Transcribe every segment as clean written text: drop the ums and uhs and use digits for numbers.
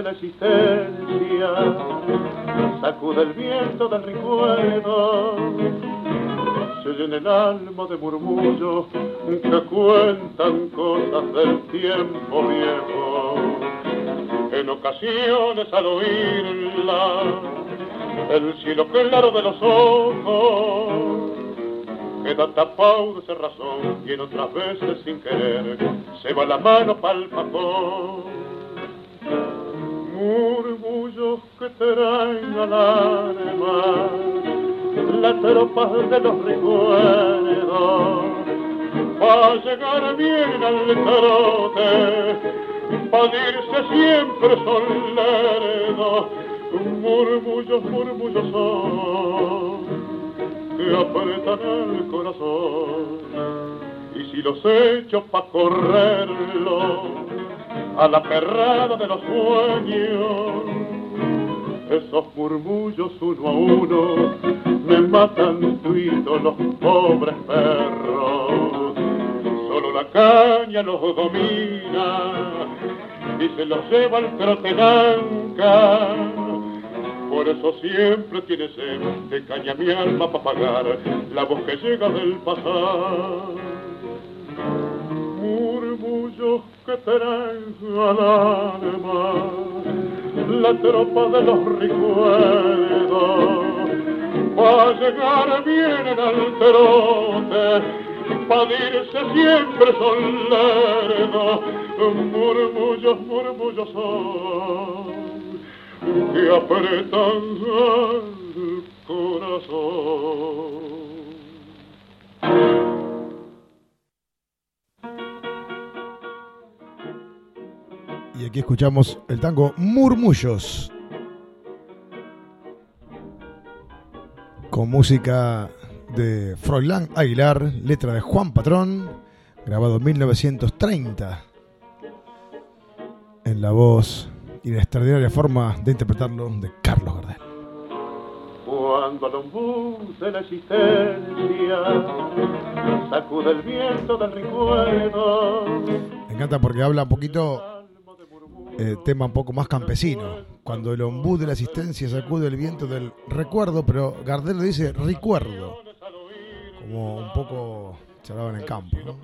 la existencia, sacude el viento del recuerdo, se llena el alma de murmullos que cuentan cosas del tiempo viejo. En ocasiones al oírla, el cielo claro de los ojos queda tapado de cerrazón y en otras veces sin querer se va la mano pa'l facón. Murmullos que traen al alma la tropa de los recuerdos, pa' llegar bien al trote, pa' irse siempre son lerdos. Murmullos, murmullos son que apretan el corazón, y si los echo pa' correrlo a la perrada de los sueños, esos murmullos uno a uno me matan tuitos los pobres perros. Solo la caña los domina y se los lleva al trotenanca. Por eso siempre tiene sed de caña mi alma pa' pagar la voz que llega del pasado. Murmullos que traen al alma la tropa de los recuerdos, pa' llegar bien al trote, pa' irse siempre son lerdos. Murmullos, murmullos son que apretan el corazón. Y aquí escuchamos el tango Murmullos, con música de Froilán Aguilar, letra de Juan Patrón, grabado en 1930, en la voz y la extraordinaria forma de interpretarlo de Carlos Gardel. Cuando al ombú de la existencia sacude el viento del recuerdo. Me encanta porque habla un poquito, tema un poco más campesino. Cuando el ombú de la existencia sacude el viento del recuerdo, pero Gardel lo dice recuerdo, como un poco charlado en el campo, ¿no?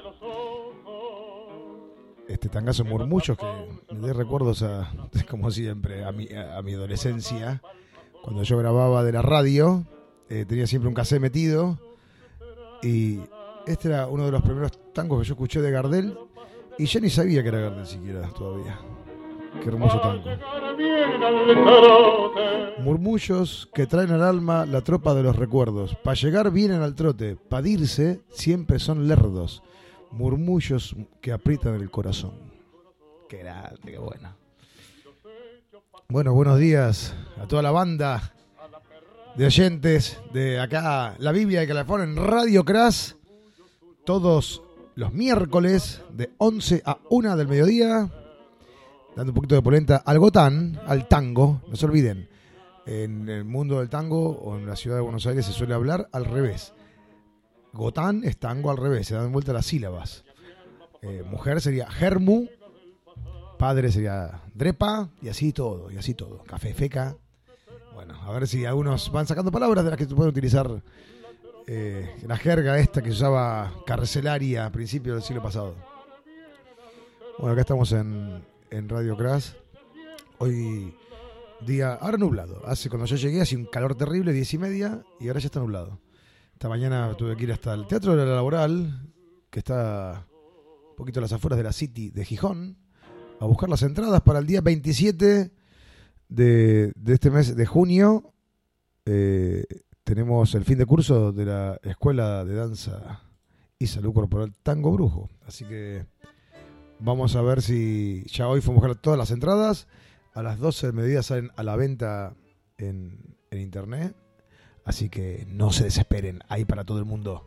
Este tangazo Murmullos que me da recuerdos como siempre, a mi adolescencia, cuando yo grababa de la radio, tenía siempre un cassette metido, y este era uno de los primeros tangos que yo escuché de Gardel, y yo ni sabía que era Gardel siquiera todavía. Qué hermoso tango. Murmullos que traen al alma la tropa de los recuerdos, pa' llegar vienen al trote, pa' dirse siempre son lerdos. Murmullos que aprietan el corazón. Qué grande, qué bueno. Bueno, buenos días a toda la banda de oyentes de acá, la Biblia de Calafón en Radio Crash, todos los miércoles de 11 a 1 del mediodía, dando un poquito de polenta al gotán, al tango. No se olviden, en el mundo del tango o en la ciudad de Buenos Aires se suele hablar al revés. Gotán es tango al revés, se dan vuelta las sílabas. Mujer sería germu, padre sería drepa, y así todo, café feca. Bueno, a ver si algunos van sacando palabras de las que se pueden utilizar, la jerga esta que se usaba carcelaria a principios del siglo pasado. Bueno, acá estamos en Radio Crash. Hoy día, ahora nublado. Cuando yo llegué hacía un calor terrible, 10:30, y ahora ya está nublado. Esta mañana tuve que ir hasta el Teatro de la Laboral, que está un poquito a las afueras de la City de Gijón, a buscar las entradas para el día 27 de este mes de junio. Tenemos el fin de curso de la Escuela de Danza y Salud Corporal Tango Brujo. Así que vamos a ver si ya hoy fuimos a buscar todas las entradas. A las 12 del mediodía salen a la venta en internet. Así que no se desesperen, hay para todo el mundo.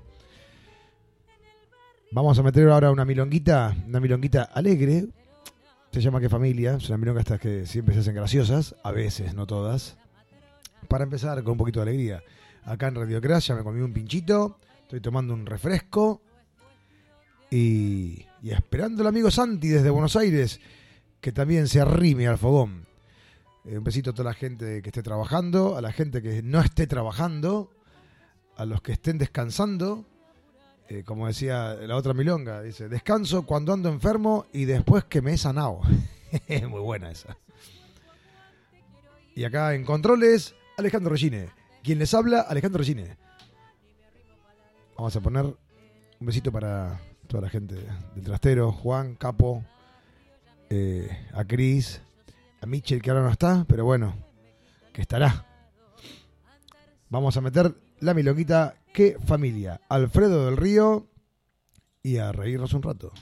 Vamos a meter ahora una milonguita alegre. Se llama Que Familia. Es una milonga estas que siempre se hacen graciosas, a veces, no todas. Para empezar con un poquito de alegría. Acá en Radio Crash ya me comí un pinchito, estoy tomando un refresco y esperando al amigo Santi desde Buenos Aires. que también se arrime al fogón. Un besito a toda la gente que esté trabajando, a la gente que no esté trabajando, a los que estén descansando. Como decía la otra milonga, dice, descanso cuando ando enfermo y después que me he sanado. Muy buena esa. Y acá en controles, Alejandro Regine. Quien les habla, Alejandro Regine. Vamos a poner un besito para toda la gente del trastero, Juan, Capo, a Cris, a Michel, que ahora no está, pero bueno, que estará. Vamos a meter la milonguita Qué Familia, Alfredo del Río, y a reírnos un rato.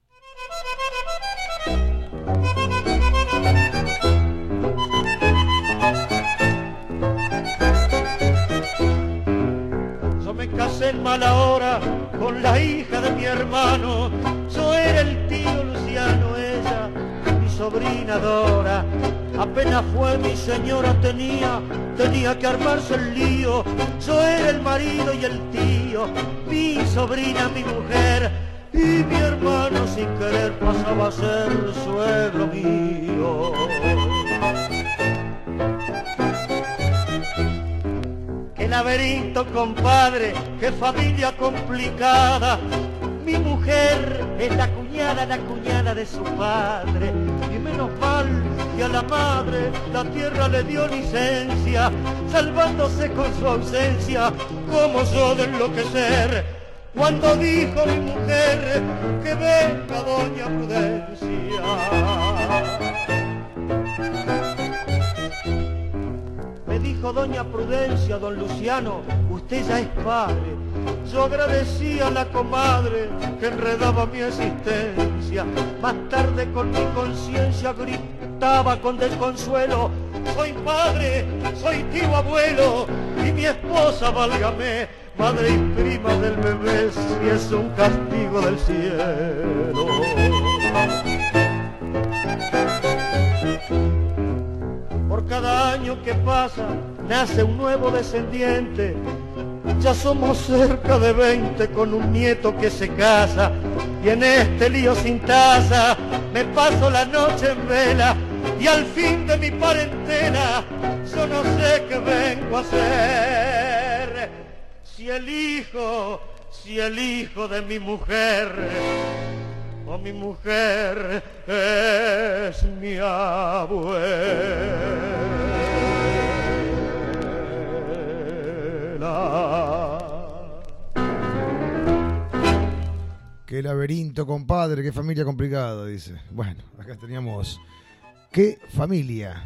Yo me casé en mala hora con la hija de mi hermano. Yo era el tío Luciano, ella mi sobrina Dora. Apenas fue mi señora tenía que armarse el lío. Yo era el marido y el tío, mi sobrina, mi mujer, y mi hermano sin querer pasaba a ser suegro mío. Qué laberinto, compadre, qué familia complicada. Mi mujer es la cuñada de su padre. Y menos mal que a la madre la tierra le dio licencia, salvándose con su ausencia, como yo de enloquecer, cuando dijo mi mujer que venga doña Prudencia. Me dijo doña Prudencia, don Luciano, usted ya es padre. Yo agradecí a la comadre que enredaba mi existencia. Más tarde con mi conciencia gritaba con desconsuelo: soy padre, soy tío abuelo, y mi esposa, válgame, madre y prima del bebé, si es un castigo del cielo. Por cada año que pasa nace un nuevo descendiente. Ya somos cerca de 20 con un nieto que se casa, y en este lío sin taza me paso la noche en vela, y al fin de mi parentela yo no sé qué vengo a hacer. Si el hijo de mi mujer o mi mujer es mi abuela. Qué laberinto, compadre, qué familia complicada, dice. Bueno, acá teníamos Qué Familia.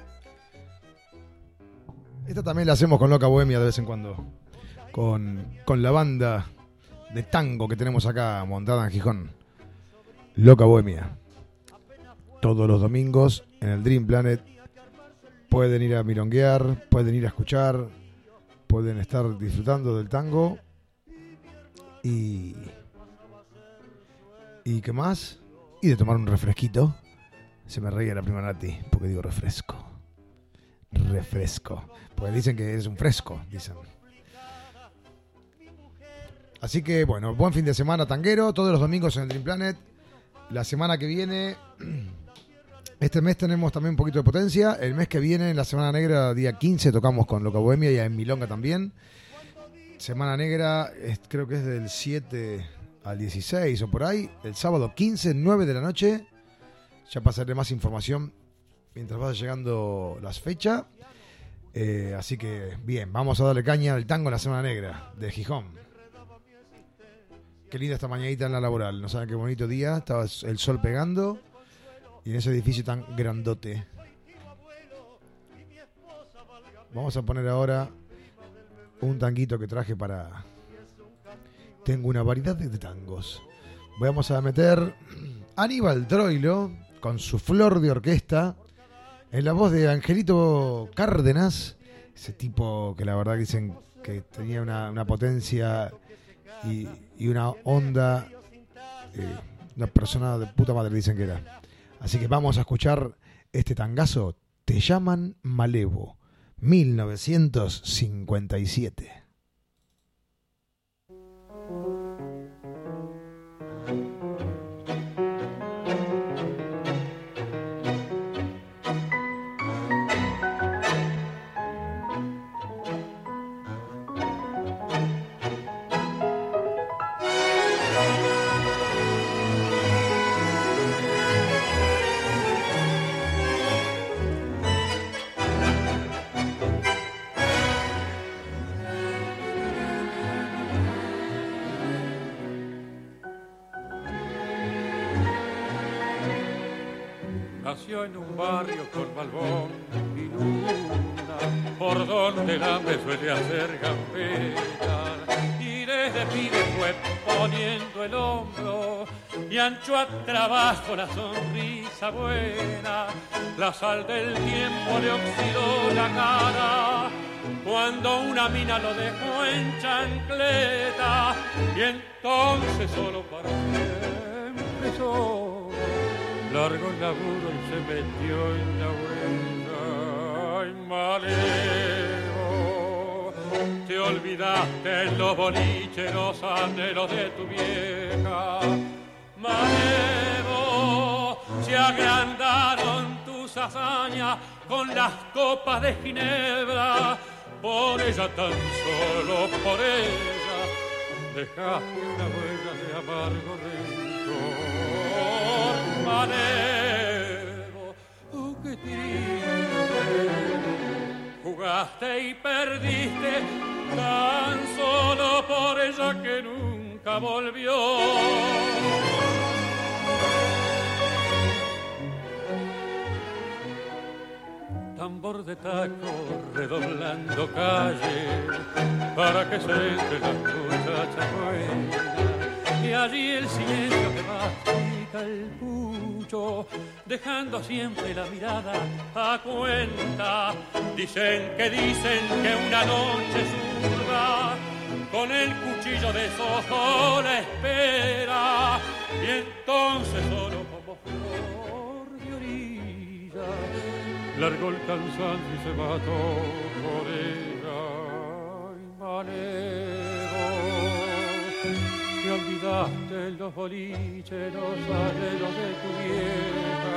Esta también la hacemos con Loca Bohemia de vez en cuando. Con la banda de tango que tenemos acá montada en Gijón. Loca Bohemia. Todos los domingos en el Dream Planet pueden ir a milonguear, pueden ir a escuchar, pueden estar disfrutando del tango. ¿Y qué más? Y de tomar un refresquito. Se me reía la prima Nati porque digo refresco. Refresco. Porque dicen que es un fresco, dicen. Así que, bueno, buen fin de semana tanguero. Todos los domingos en el Dream Planet. La semana que viene... Este mes tenemos también un poquito de potencia. El mes que viene, en la Semana Negra, día 15, tocamos con Loca Bohemia y en Milonga también. Semana Negra, creo que es del 7 al 16 o por ahí. El sábado 15, 9 de la noche. Ya pasaré más información mientras vaya llegando las fechas. Así que, bien, vamos a darle caña al tango en la Semana Negra de Gijón. Qué linda esta mañanita en la laboral. No saben qué bonito día. Estaba el sol pegando. Y en ese edificio tan grandote. Vamos a poner ahora un tanguito que traje para... Tengo una variedad de tangos. Vamos a meter Aníbal Troilo con su flor de orquesta en la voz de Angelito Cárdenas. Ese tipo que la verdad dicen que tenía una potencia y una onda. Una persona de puta madre dicen que era. Así que vamos a escuchar este tangazo. Te llaman Malevo, 1957. nació en un barrio con balbón y luna, por donde el hambre suele hacer gambetas, y desde pibe fue poniendo el hombro y ancho a trabajo la sonrisa buena. La sal del tiempo le oxidó la cara cuando una mina lo dejó en chancleta, y entonces solo para siempre solo largó el laburo y se metió en la huella. Ay, malevo, te olvidaste en los boliches los anhelos de tu vieja. Malevo, se agrandaron tus hazañas con las copas de ginebra. Por ella, tan solo por ella, dejaste una huella de amargo rencor. Malevo, oh, qué triste, jugaste y perdiste tan solo por ella que nunca volvió. Tambor de taco redoblando calle para que se entre las muchachas buenas, y allí el silencio que mastica el pucho, dejando siempre la mirada a cuenta. Dicen que una noche zurda con el cuchillo de sojo la espera, y entonces solo como flor de orilla largó el cansancio y se mató por ella. Ay, malevo, te olvidaste en los boliches los anhelos de tu vieja.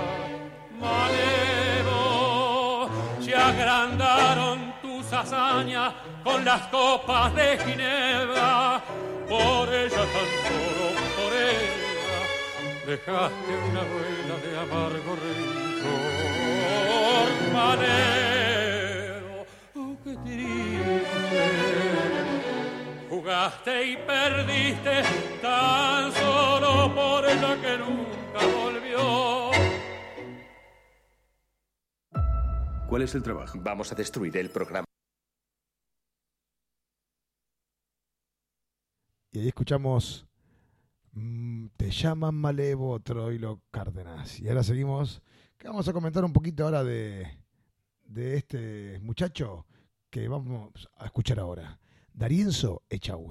Malevo, se agrandaron tus hazañas con las copas de ginebra. Por ella, tan solo por ella, dejaste una huella de amargo rencor. Malevo, oh, qué triste, jugaste y perdiste tan solo por ella que nunca volvió. ¿Cuál es el trabajo? Vamos a destruir el programa. Y ahí escuchamos Te llaman Malevo, Troilo Cárdenas. Y ahora seguimos, que vamos a comentar un poquito ahora de este muchacho que vamos a escuchar ahora, Darienzo Echagüe.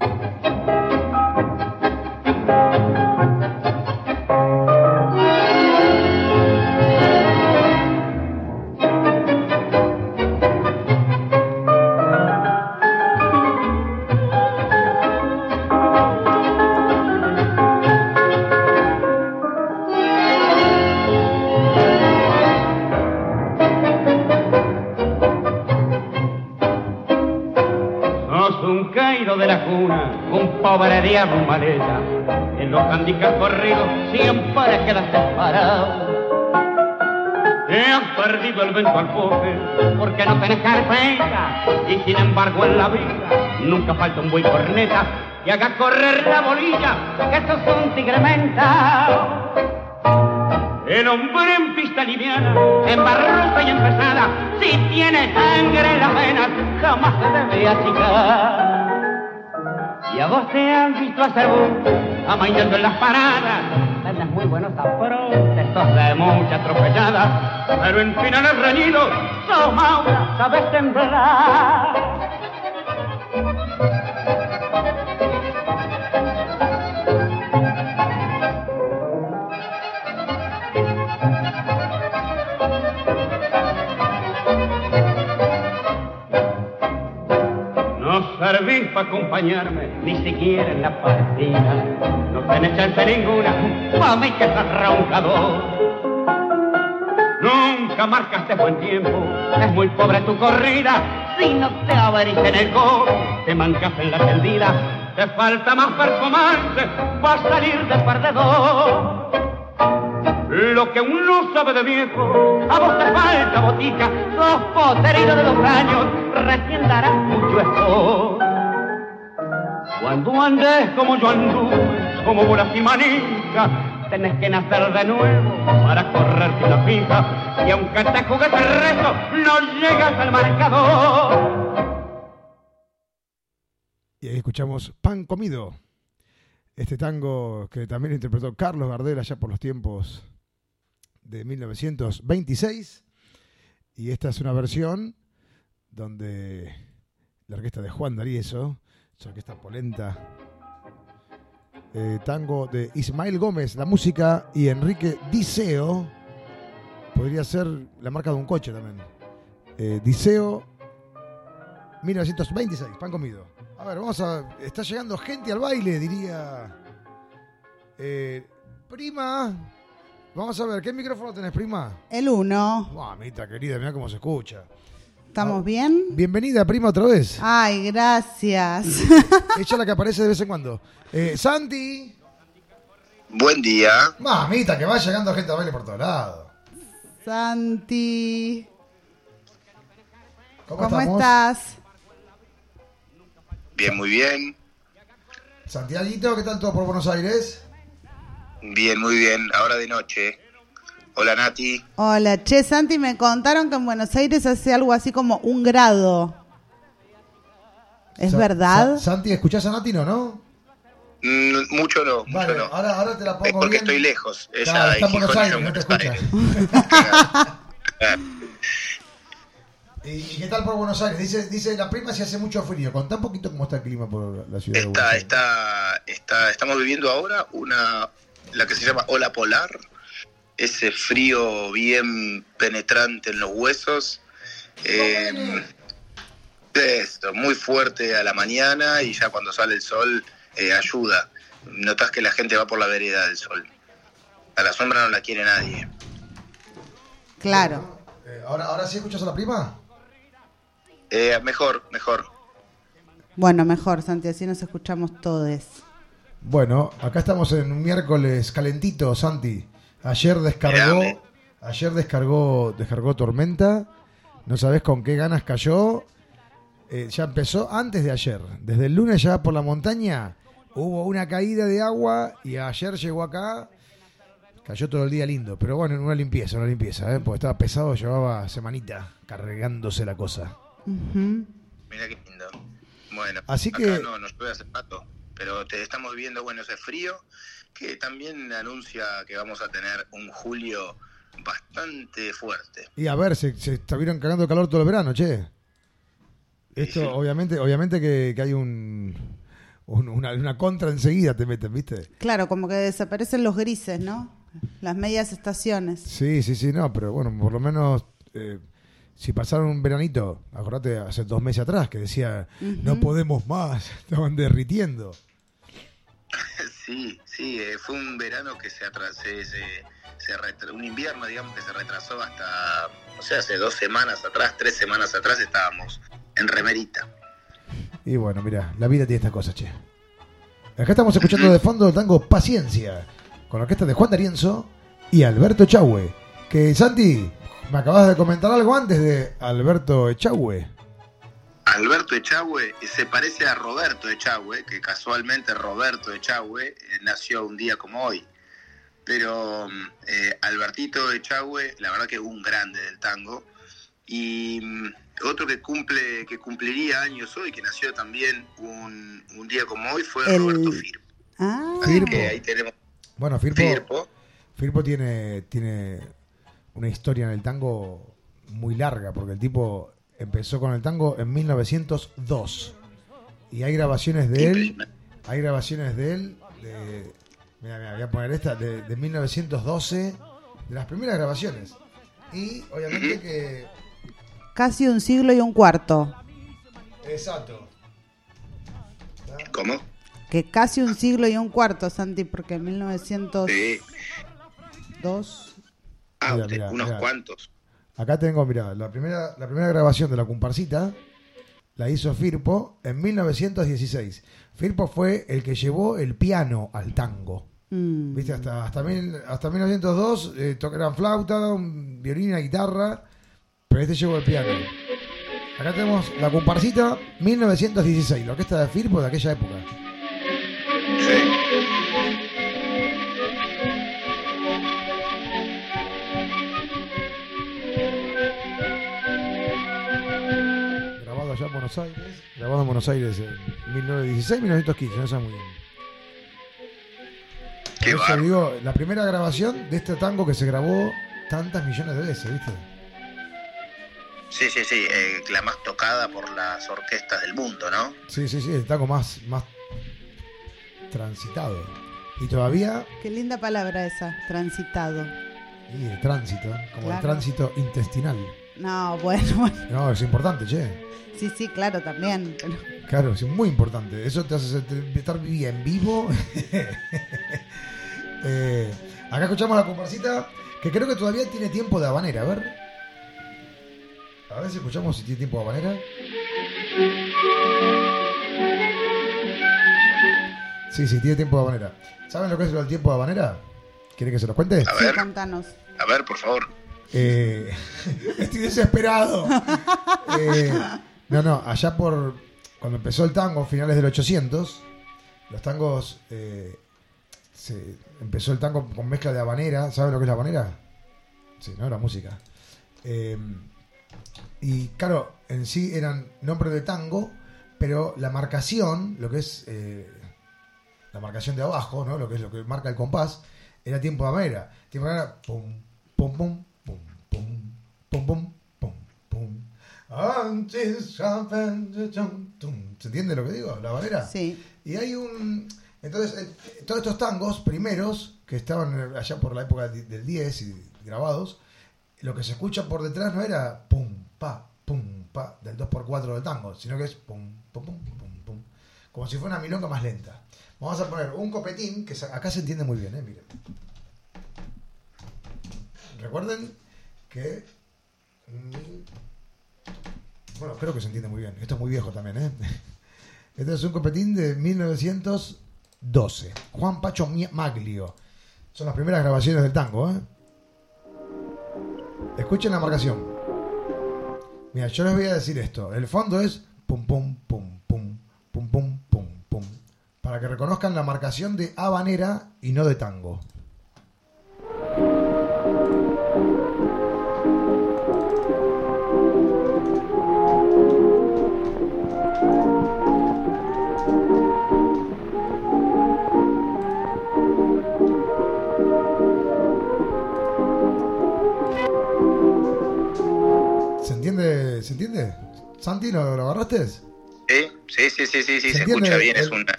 De la cuna, un pobre diablo maleta, en los handicaps corridos siempre quedaste parado. Te has perdido el vento al poke porque no tenés carpeta, y sin embargo en la vida nunca falta un buen corneta que haga correr la bolilla, que estos son tigrementas. El hombre en pista liviana, en barrosa y empezada, si tiene sangre en las venas, jamás se debe achicar. Y a vos te han visto hacer boom, amañando en las paradas. Tenés muy buenos afrontes, sos de mucha atropellada, pero en finales reñidos, sos Maura, sabes temblar. Servís para acompañarme, ni siquiera en la partida. No tenés chance ninguna, pa' mí que sos roncador. Nunca marcaste buen tiempo, es muy pobre tu corrida. Si no te abriste en el gol, te mancas en la tendida. Te falta más performance para salir de perdedor. Lo que uno sabe de viejo, a vos te falta botica. Sos poterino de 2 años, recién darás mucho eso. Cuando andes como yo anduve, como bolas y manijas, tenés que nacer de nuevo para correrte una fija. Y aunque te jugues el resto, no llegas al marcador. Y ahí escuchamos Pan Comido. Este tango que también interpretó Carlos Gardel allá por los tiempos de 1926. Y esta es una versión donde la orquesta de Juan D'Arieso, su orquesta polenta, tango de Ismael Gómez, la música, y Enrique Diceo, podría ser la marca de un coche también. Diceo, 1926, Pan Comido. A ver, está llegando gente al baile, diría prima. Vamos a ver, ¿qué micrófono tenés, prima? El 1. Mamita querida, mirá cómo se escucha. ¿Estamos bien? Bienvenida, prima, otra vez. Ay, gracias. Ella es la que aparece de vez en cuando. Santi. Buen día. Mamita, que va llegando gente al baile por todos lados. Santi. ¿Cómo estás? Bien, muy bien. Santiaguito, ¿qué tal todo por Buenos Aires? Bien, muy bien. Ahora de noche. Hola, Nati. Hola, che, Santi, me contaron que en Buenos Aires hace algo así como 1 grado. ¿Es verdad? Santi, ¿escuchás a Nati, no? Mucho no, vale, mucho no. Ahora te la pongo porque bien. Estoy lejos. Ella Claro, está en Buenos Aires, no te escucha. ¿Y qué tal por Buenos Aires? Dice la prima si hace mucho frío. Contá un poquito cómo está el clima por la ciudad de Buenos Aires. Estamos viviendo ahora la que se llama ola polar. Ese frío bien penetrante en los huesos. Esto, muy fuerte a la mañana, y ya cuando sale el sol ayuda. Notás que la gente va por la vereda del sol. A la sombra no la quiere nadie. Claro. ¿Ahora sí escuchas a la prima? Mejor. Bueno, mejor, Santi, así nos escuchamos todos. Bueno, acá estamos en un miércoles calentito, Santi. Ayer descargó tormenta. No sabés con qué ganas cayó. Ya empezó antes de ayer. Desde el lunes ya por la montaña hubo una caída de agua, y ayer llegó acá. Cayó todo el día lindo, pero bueno, una limpieza, porque estaba pesado, llevaba semanita cargándose la cosa. Uh-huh. Mira qué lindo. Bueno, así acá que no llueve hace rato, pero estamos viendo, ese frío, que también anuncia que vamos a tener un julio bastante fuerte. Y a ver, se estuvieron cagando de calor todo el verano, che. Esto, sí. obviamente que hay una contra enseguida te meten, ¿viste? Claro, como que desaparecen los grises, ¿no? Las medias estaciones. Sí, no, pero bueno, por lo menos si pasaron un veranito, acordate, hace 2 meses atrás, que decía, no podemos más, estaban derritiendo. Sí, fue un verano que un invierno, digamos, que se retrasó hasta, hace 2 semanas atrás, 3 semanas atrás estábamos en remerita. Y bueno, mira, la vida tiene estas cosas, che. Acá estamos escuchando de fondo el tango Paciencia, con la orquesta de Juan D'Arienzo y Alberto Echagüe. Que, Santi, me acabas de comentar algo antes de Alberto Echagüe. Alberto Echagüe se parece a Roberto Echagüe, que casualmente Roberto Echagüe nació un día como hoy. Pero Albertito Echagüe, la verdad que es un grande del tango. Y otro que cumpliría años hoy, que nació también un día como hoy, fue Roberto Firpo. Así que ahí tenemos. Bueno, Firpo tiene una historia en el tango muy larga, porque el tipo empezó con el tango en 1902 y hay grabaciones de él. Mira, voy a poner esta de 1912, de las primeras grabaciones. Y obviamente que casi 1 siglo y 1/4. Exacto. ¿Cómo? Que casi 1 siglo y 1/4, Santi, porque en 1902. Mira, unos cuantos. Acá tengo, mira, la primera grabación de la comparsita la hizo Firpo en 1916. Firpo fue el que llevó el piano al tango. ¿Viste? Hasta 1902 tocaban flauta, un violín, una guitarra, pero este llevó el piano. Acá tenemos la comparsita 1916, la orquesta de Firpo de aquella época. Sí. Buenos Aires, grabado en Buenos Aires en 1916, 1915, no sé muy bien. Por eso digo, la primera grabación de este tango que se grabó tantas millones de veces, ¿viste? Sí, la más tocada por las orquestas del mundo, ¿no? Sí, el tango más transitado. Y todavía... Qué linda palabra esa, transitado. Y el tránsito, como claro. El tránsito intestinal. No, bueno. No, es importante, che. Sí, claro, también. Pero... Claro, es muy importante. Eso te hace estar bien vivo. Acá escuchamos la comparsita, que creo que todavía tiene tiempo de habanera. A ver si escuchamos si tiene tiempo de habanera. Sí, tiene tiempo de habanera. ¿Saben lo que es el tiempo de habanera? ¿Quieren que se los cuente? A ver, sí, contanos. A ver, por favor. Estoy desesperado. No, allá por cuando empezó el tango, finales del 800, los tangos, empezó el tango con mezcla de habanera. ¿Saben lo que es la habanera? Sí, ¿no? La música. Y claro, en sí eran nombres de tango, pero la marcación, lo que es la marcación de abajo, ¿no? Lo que es lo que marca el compás, era tiempo de habanera. Tiempo de habanera, pum, pum, pum, pum, pum, pum, pum, pum, pum. ¿Se entiende lo que digo? La habanera. Sí. Y hay un... Entonces, todos estos tangos primeros, que estaban allá por la época del 10 y grabados, lo que se escucha por detrás no era pum, pa, del 2x4 del tango, sino que es pum, pum, pum, pum, pum. Como si fuera una milonga más lenta. Vamos a poner un copetín, que acá se entiende muy bien, miren. Recuerden que... Bueno, creo que se entiende muy bien. Esto es muy viejo también, Este es un copetín de 1912. Juan Pacho Maglio. Son las primeras grabaciones del tango, Escuchen la marcación. Mira, yo les voy a decir esto. El fondo es pum, pum, pum, pum, pum, pum, pum, pum. Para que reconozcan la marcación de habanera y no de tango. ¿Se entiende? ¿Santi, lo agarraste? Sí, se escucha bien. Es un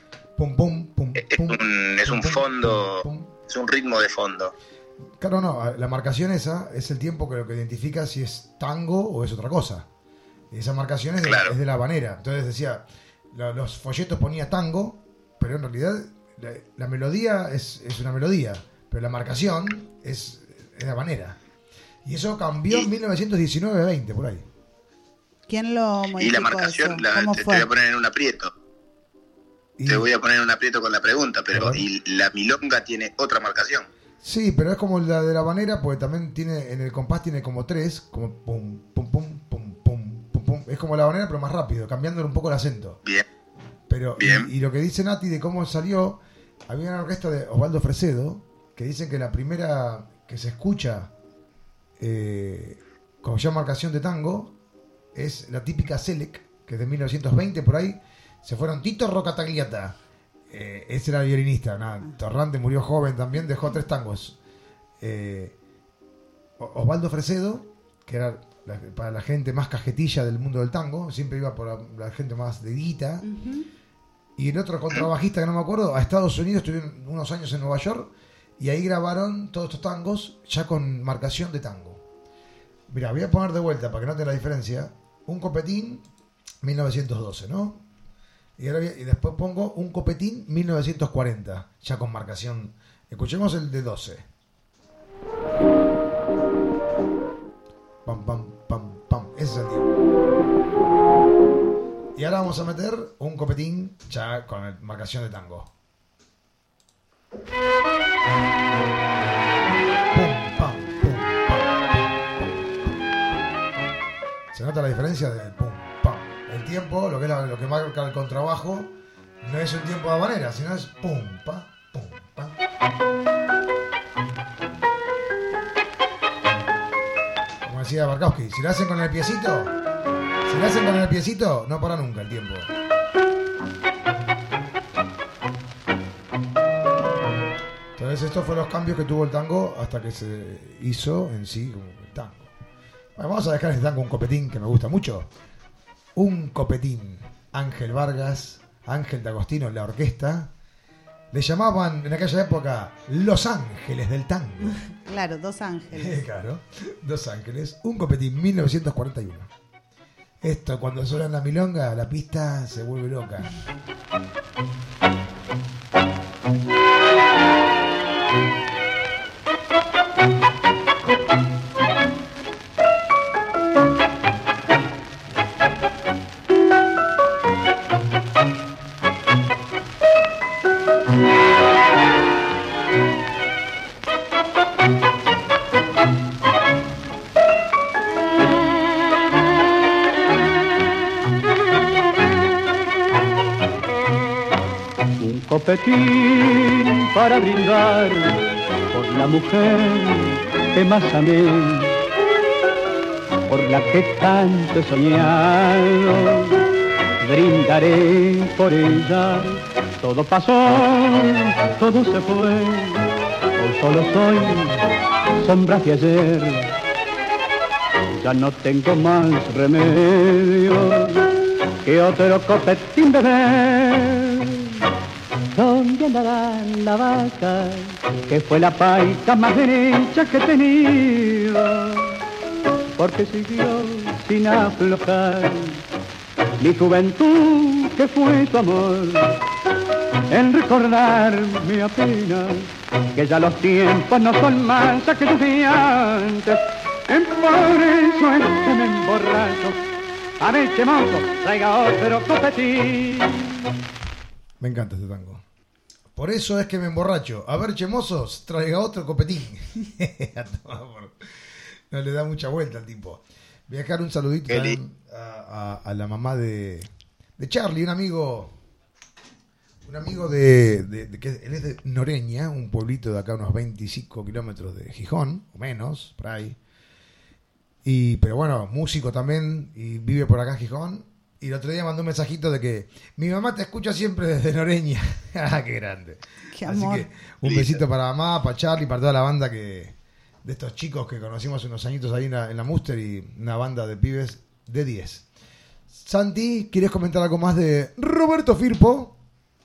fondo, es un ritmo de fondo. Claro, no, la marcación esa es el tiempo que lo que identifica si es tango o es otra cosa. Y esa marcación es de la habanera. Entonces decía, los folletos ponía tango, pero en realidad la melodía es una melodía, pero la marcación es de habanera. Y eso cambió en 1919-20, por ahí. ¿Quién lo modificó? Y la marcación, te voy a poner en un aprieto. Te voy a poner en un aprieto con la pregunta, pero y la milonga tiene otra marcación. Sí, pero es como la de la habanera, porque también tiene, en el compás tiene como 3, como pum, pum, pum, pum, pum, pum, pum. Es como la habanera, pero más rápido, cambiándole un poco el acento. Bien. Pero, bien. Y lo que dice Nati de cómo salió, había una orquesta de Osvaldo Fresedo, que dicen que la primera que se escucha con ya marcación de tango es la típica Selec, que es de 1920, por ahí se fueron Tito Rocatagliata, ese era el violinista, Torrante murió joven también, dejó 3 tangos. Osvaldo Fresedo, que era para la gente más cajetilla del mundo del tango, siempre iba por la gente más de guita. Y el otro contrabajista que no me acuerdo, a Estados Unidos, estuvieron unos años en Nueva York, y ahí grabaron todos estos tangos ya con marcación de tango. Mira, voy a poner de vuelta para que noten la diferencia. Un copetín 1912, ¿no? Y después pongo un copetín 1940, ya con marcación. Escuchemos el de 12. Pam, pam, pam, pam. Ese es el tiempo. Y ahora vamos a meter un copetín ya con marcación de tango. Pum, pam, pum, pam, pum. ¿Se nota la diferencia del pum, pam? El tiempo, lo que marca el contrabajo, no es un tiempo de habanera, sino es pum, pa, pum, pa. Como decía Barkowski, si lo hacen con el piecito, se Si le hacen con el piecito, no para nunca el tiempo. Entonces estos fueron los cambios que tuvo el tango hasta que se hizo en sí como el tango. Bueno, vamos a dejar este tango un copetín que me gusta mucho. Un copetín. Ángel Vargas, Ángel D'Agostino, la orquesta. Le llamaban en aquella época Los Ángeles del tango. Claro, Dos Ángeles. Claro, Dos Ángeles. Un copetín, 1941. Esto, cuando suena la milonga, la pista se vuelve loca. Copetín para brindar por la mujer que más amé, por la que tanto he soñado, brindaré por ella. Todo pasó, todo se fue, hoy solo soy sombras de ayer. Ya no tengo más remedio que otro copetín beber. ¿Dónde andará la vaca que fue la paita más derecha que he tenido? Porque siguió sin aflojar mi juventud que fue tu amor. En recordarme apenas que ya los tiempos no son más aquellos de antes. Por eso es que me emborracho. A ver, che mozo, traiga otro copetín. Me encanta este tango. Por eso es que me emborracho. A ver, chemozos, traiga otro copetín. No le da mucha vuelta al tipo. Voy a dejar un saludito también a la mamá de Charlie, un amigo de que él es de Noreña, un pueblito de acá unos 25 kilómetros de Gijón, o menos, por ahí. Pero bueno, músico también, y vive por acá en Gijón. Y el otro día mandó un mensajito de que mi mamá te escucha siempre desde Noreña. ¡Ah, qué grande! ¡Qué amor! Así que un besito para mamá, para Charlie, para toda la banda de estos chicos que conocimos unos añitos ahí en la Muster, y una banda de pibes de 10. Santi, ¿quieres comentar algo más de Roberto Firpo?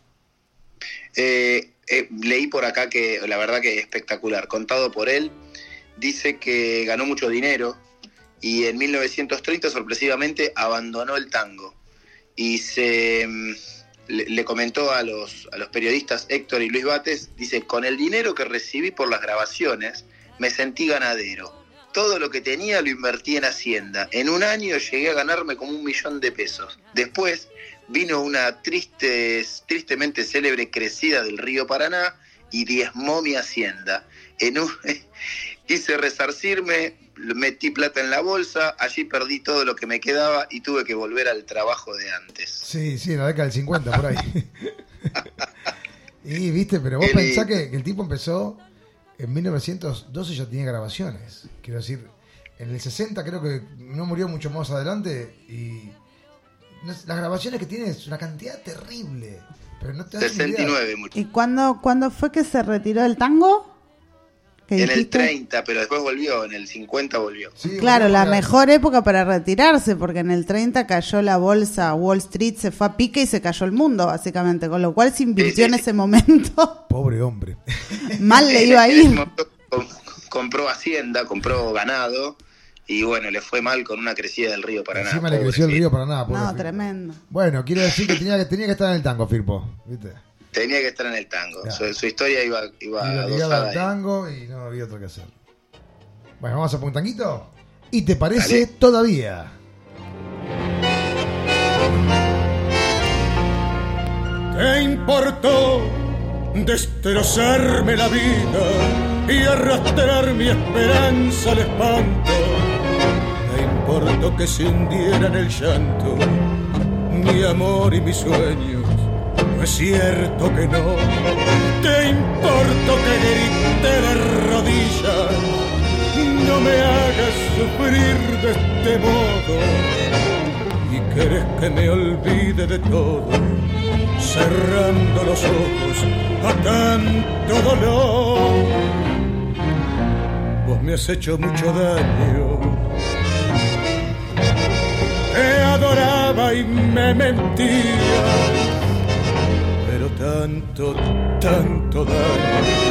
Leí por acá que la verdad que es espectacular. Contado por él, dice que ganó mucho dinero y en 1930 sorpresivamente abandonó el tango y le comentó a los periodistas Héctor y Luis Bates, dice: con el dinero que recibí por las grabaciones me sentí ganadero, todo lo que tenía lo invertí en Hacienda, en un año llegué a ganarme como 1 millón de pesos, después vino una tristemente célebre crecida del río Paraná y diezmó mi hacienda, quise resarcirme, metí plata en la bolsa, allí perdí todo lo que me quedaba y tuve que volver al trabajo de antes. Sí, en la década del 50, por ahí. Y viste, pero vos pensás que el tipo empezó en 1912, ya tenía grabaciones. Quiero decir, en el 60 creo que no murió mucho más adelante y las grabaciones que tiene es una cantidad terrible. Pero no te das 69 mucho. ¿Y cuándo fue que se retiró del tango? En el 30, pero después volvió, en el 50 volvió. Sí, claro, la mejor época para retirarse, porque en el 30 cayó la bolsa, Wall Street se fue a pique y se cayó el mundo, básicamente, con lo cual se invirtió en ese momento. Pobre hombre. Mal le iba a ir. Compró hacienda, compró ganado, y bueno, le fue mal con una crecida del río Paraná. Encima le creció el río Paraná. No, Firpo. tremendo. Bueno, quiero decir que tenía que estar en el tango, Firpo, ¿viste? Tenía que estar en el tango. Claro. Su historia iba ligada al tango y no había otro que hacer. Bueno, vamos a poner un tanguito. ¿Y te parece? Dale. Todavía. ¿Qué importó destrozarme la vida y arrastrar mi esperanza al espanto? ¿Qué importó que se hundiera en el llanto mi amor y mis sueños? No es cierto que no. ¿Qué importa que grite de rodillas? No me hagas sufrir de este modo. querés que me olvide de todo, cerrando los ojos a tanto dolor. Vos me has hecho mucho daño. Te adoraba y me mentía, pero tanto, tanto daño.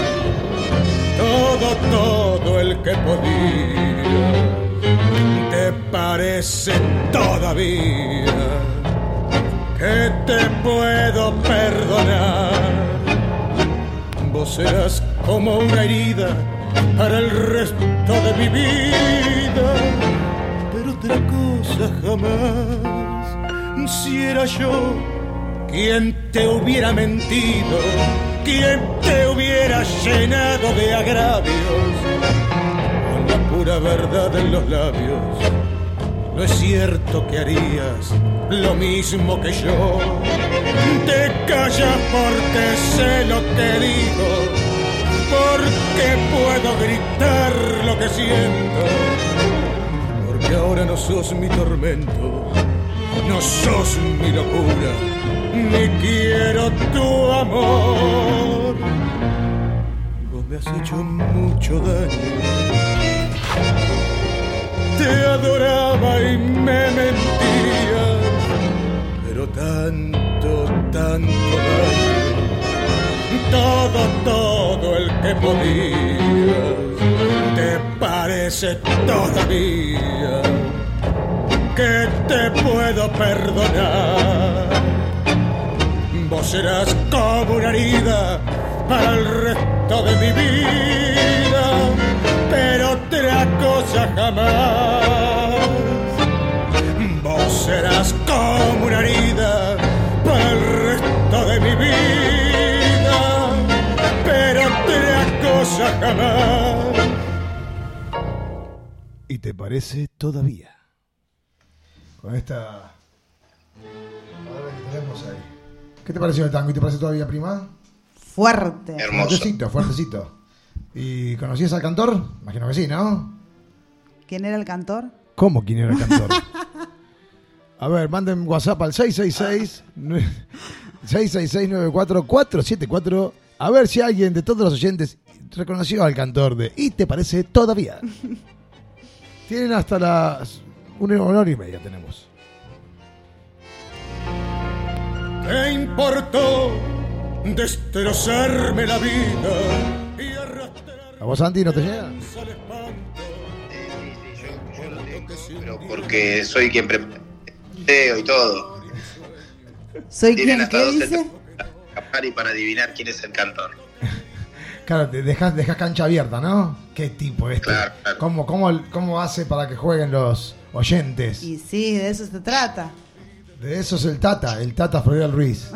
Todo el que podía. ¿Te parece todavía que te puedo perdonar? Vos serás como una herida para el resto de mi vida, pero otra cosa jamás. Si era yo quien te hubiera mentido, quien te hubiera llenado de agravios, con la pura verdad en los labios, no es cierto que harías lo mismo que yo. Te callas porque sé lo que digo, porque puedo gritar lo que siento, porque ahora no sos mi tormento, no sos mi locura, ni quiero tu amor. Vos me has hecho mucho daño. Te adoraba y me mentía, pero tanto, tanto daño. Todo el que podías. ¿Te parece todavía que te puedo perdonar? Vos serás como una herida para el resto de mi vida, pero otra cosa jamás. Vos serás como una herida para el resto de mi vida, pero otra cosa jamás. ¿Y te parece todavía? Con esta... A ver qué tenemos ahí. ¿Qué te pareció el tango? ¿Y te parece todavía, prima? Fuerte. Hermoso. Fuertecito. ¿Y conocías al cantor? Imagino que sí, ¿no? ¿Quién era el cantor? ¿Cómo quién era el cantor? A ver, manden WhatsApp al 666-944-474. A ver si alguien de todos los oyentes reconoció al cantor de ¿Y te parece todavía? Tienen hasta las 1:30 tenemos. ¿Qué importó destrozarme la vida y arrastrarme? ¿A vos, Santi, no te llega? Yo lo tengo, pero porque soy quien prepara y todo. ¿Soy Tienen quien? hasta ¿Qué 12 dice? para escapar y para adivinar quién es el cantor. Claro, te dejas cancha abierta, ¿no? ¿Qué tipo este? Claro. ¿Cómo hace para que jueguen los oyentes? Y sí, de eso se trata. De eso es el Tata Florial Ruiz.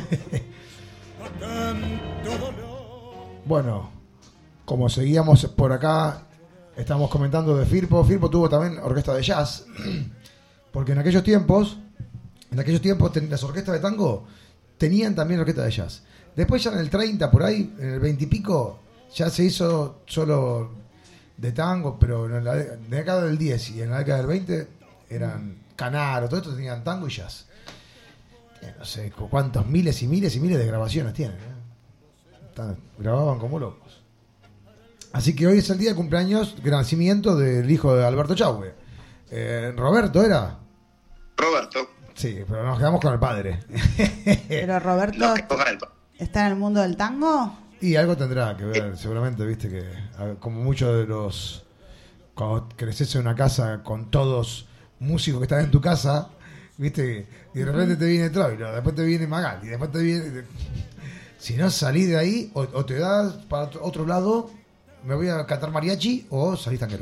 Bueno, como seguíamos por acá, estamos comentando de Firpo. Firpo tuvo también orquesta de jazz, porque en aquellos tiempos las orquestas de tango tenían también orquesta de jazz. Después ya en el 30, por ahí, en el 20 y pico, ya se hizo solo de tango, pero en la década del 10 y en la década del 20 eran Canaro, todo esto tenían tango y jazz. No sé cuántos miles y miles y miles de grabaciones tienen, grababan como locos. Así que hoy es el día de cumpleaños, de nacimiento del hijo de Alberto Echagüe. ¿Roberto era? Roberto. Sí, pero nos quedamos con el padre. Pero Roberto No, que con él. está en el mundo del tango. Y algo tendrá que ver, seguramente, viste que como muchos de los... Cuando creces en una casa con todos músicos que están en tu casa, viste, y de repente te viene Troilo, después te viene Magali, después te viene... Si no salís de ahí, o te das para otro lado, me voy a cantar mariachi, o salís tanguero.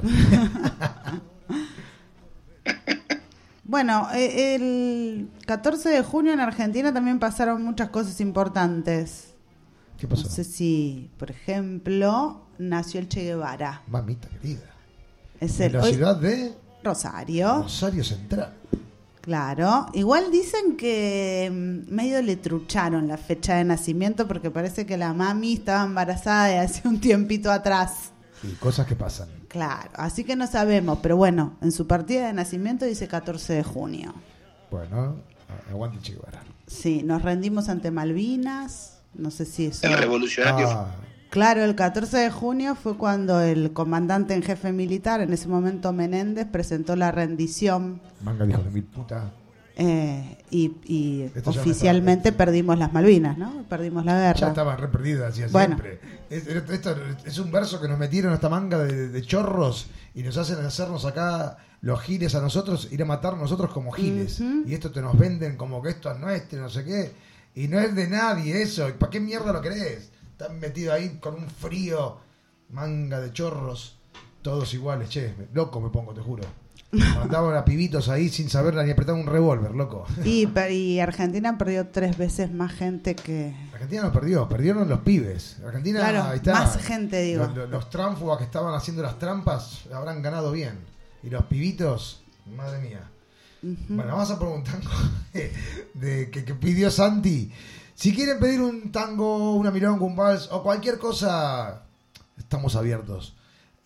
Bueno, el 14 de junio en Argentina también pasaron muchas cosas importantes. ¿Qué pasó? No sé si, por ejemplo, nació el Che Guevara. Mamita querida. Es En la ciudad de Rosario. Rosario Central. Claro. Igual dicen que medio le trucharon la fecha de nacimiento porque parece que la mami estaba embarazada de hace un tiempito atrás. Y cosas que pasan. Claro, así que no sabemos, pero bueno, en su partida de nacimiento dice 14 de junio. Bueno, aguante Che Guevara. Sí, nos rendimos ante Malvinas. No sé si eso... El revolucionario. Claro, el 14 de junio fue cuando el comandante en jefe militar, en ese momento Menéndez, presentó la rendición. Manga de hijos de mil puta. Y oficialmente perdimos las Malvinas, ¿no? Perdimos la guerra. Ya estaban re perdidas, hacía siempre. Esto es un verso que nos metieron a esta manga de chorros y nos hacen hacernos acá los giles a nosotros, ir a matar nosotros como giles. Y esto te nos venden como que esto es nuestro, no sé qué. Y no es de nadie eso. ¿Y para qué mierda lo crees? Están metidos ahí con un frío, manga de chorros, todos iguales, che. Loco me pongo, te juro. Mandaban a pibitos ahí sin saberla ni apretar un revólver, loco. Y Argentina perdió 3 veces más gente que... Argentina no perdió, perdieron los pibes. Argentina, claro, ahí está. Más gente, digo. Los tránfugas que estaban haciendo las trampas habrán ganado bien. Y los pibitos, madre mía. Bueno, vamos a por un tango que pidió Santi. Si quieren pedir un tango, una milonga, un vals o cualquier cosa, estamos abiertos.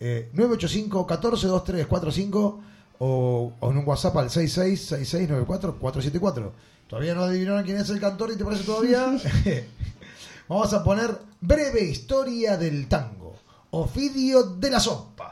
985-142345 o en un WhatsApp al 666694-474. ¿Todavía no adivinaron quién es el cantor y te parece todavía? Vamos a poner Breve Historia del Tango, Ofidio de la Sopa.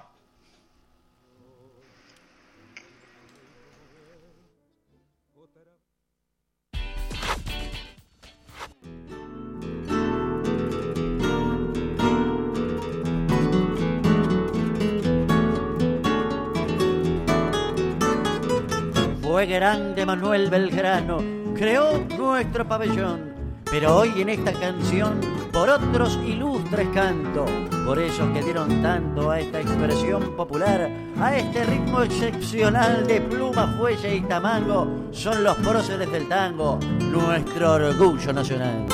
Fue grande Manuel Belgrano, creó nuestro pabellón, pero hoy en esta canción por otros ilustres canto, por esos que dieron tanto a esta expresión popular, a este ritmo excepcional de pluma, fuelle y tamango, son los próceres del tango, nuestro orgullo nacional.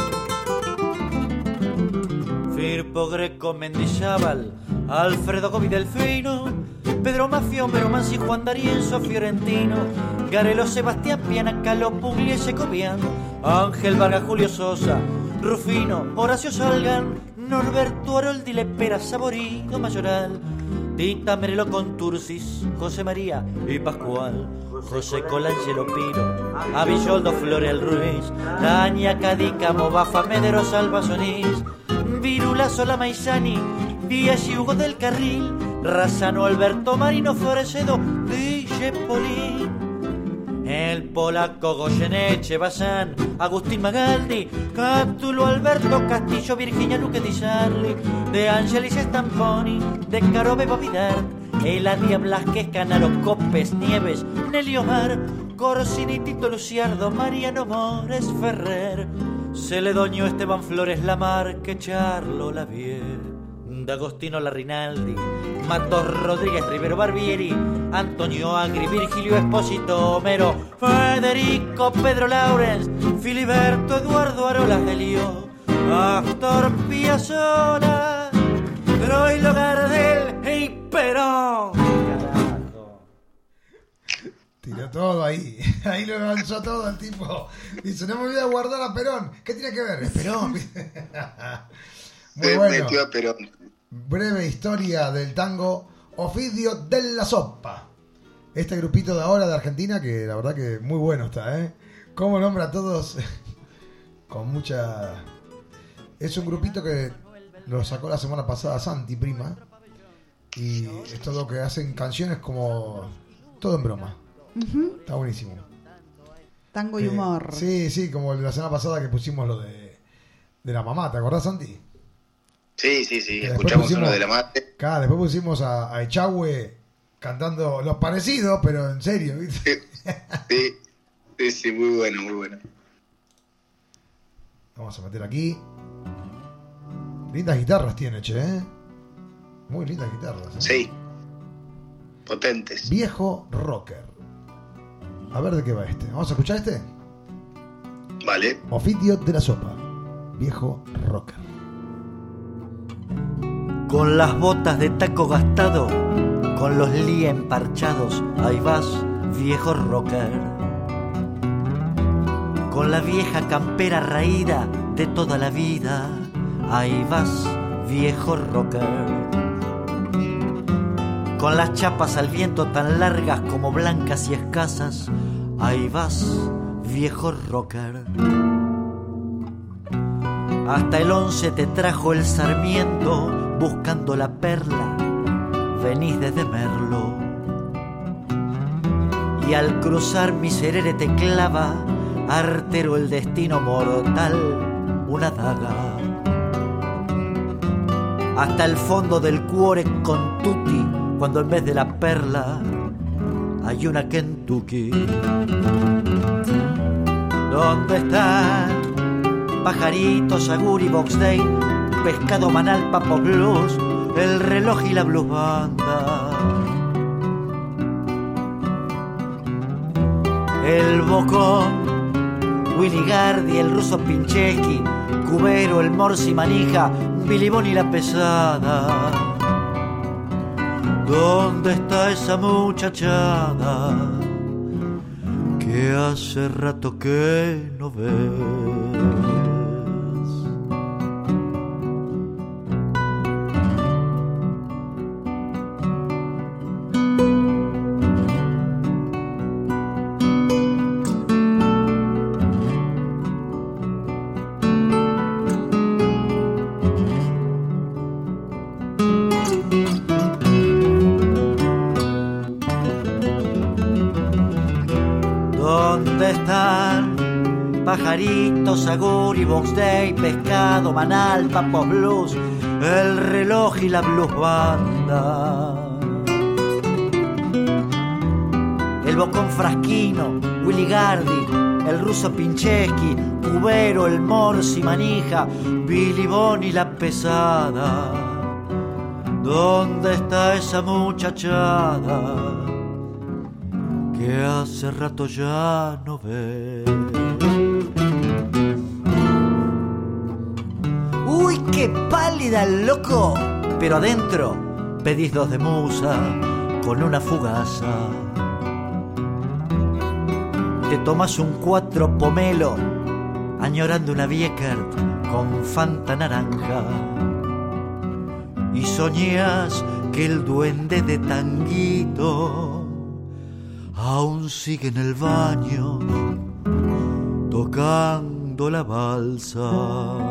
Firpo Greco Mendizábal, Alfredo Gobi Delfino, Pedro Mafio, Homero Mansi, Juan D'Arienzo, Fiorentino, Garelo, Sebastián Piana, Calo, Puglia y Secovian, Ángel Vargas, Julio Sosa, Rufino, Horacio Salgan, Norberto Aroldi, Lepera, Saborido, Mayoral, Tita Merelo Contursis, José María y Pascual, José Colangelo Piro, Aviloldo Florel Ruiz, Daña Cadícamo, Bafa Medero, Salva Sonís, Virula Sola Maizani, Díaz y Hugo del Carril, Razano Alberto Marino, Florecedo, Ville Polín, el polaco Goyeneche, Bazán, Agustín Magaldi, Cáptulo Alberto Castillo, Virginia Luque Di Sarli, De Angelis Stamponi, De Caro Bebo Vidart, Eladia Blasquez, Canaro Copes, Nieves, Nelly Omar, Corsini, Tito Luciardo, Mariano Mores Ferrer, Celedonio Esteban Flores Lamarque, Charlo Lavier, D'Agostino Larrinaldi, Matos Rodríguez Rivero Barbieri, Antonio Agri, Virgilio Espósito, Homero, Federico Pedro Laurens, Filiberto Eduardo Arolas de Lío, Astor Piazzolla, Troilo Gardel y Perón. Tiró todo ahí lo lanzó todo el tipo. Dice, no me voy a guardar a Perón. ¿Qué tiene que ver? Perón. Muy bueno. Metió a Perón. Breve historia del tango, Ofidio de la Sopa. Este grupito de ahora de Argentina, que la verdad que muy bueno está, ¿eh? Cómo nombra a todos con mucha... Es un grupito que lo sacó la semana pasada Santi Prima. Y es todo que hacen canciones como... Todo en broma. Está buenísimo. Tango y humor. Sí, como la semana pasada que pusimos lo de la mamá, ¿te acordás, Santi? Sí, escuchamos uno de la mate. Claro, después pusimos a Echagüe cantando los parecidos, pero en serio, ¿viste? Sí, muy bueno. Vamos a meter aquí. Lindas guitarras tiene, che, ¿eh? Muy lindas guitarras. Sí. Potentes. Viejo rocker. A ver de qué va este. ¿Vamos a escuchar este? Vale. Ofidio de la Sopa. Viejo rocker. Con las botas de taco gastado, con los lí emparchados, ahí vas, viejo rocker. Con la vieja campera raída de toda la vida, ahí vas, viejo rocker. Con las chapas al viento tan largas como blancas y escasas, ahí vas, viejo rocker. Hasta el 11 te trajo el Sarmiento, buscando la perla, venís desde Merlo. Y al cruzar Miserere te clava, artero el destino mortal, una daga. Hasta el fondo del cuore con tutti, cuando en vez de la perla hay una Kentucky. ¿Dónde están pajaritos, Agur y Box Day, Pescado, Manal, Papo Blues, el reloj y la blues banda? El Bocón, Willy Gardi, el ruso Pincheski, Cubero, el Morsi Manija, Billy Bon y la pesada. ¿Dónde está esa muchachada que hace rato que no ves? Pajaritos, Agur y Box Day, Pescado, Manal, Papo Blues, el reloj y la blues banda. El Bocón Frasquino, Willy Gardi, el ruso Pincheski, Cubero, el Morsi Manija, Billy Bon y la pesada. ¿Dónde está esa muchachada que hace rato ya no ves? ¡Uy, qué pálida, loco! Pero adentro pedís dos de musa con una fugaza. Te tomas un 4 pomelo añorando una Biekert con Fanta naranja. Y soñás que el duende de Tanguito aún sigue en el baño tocando la balsa.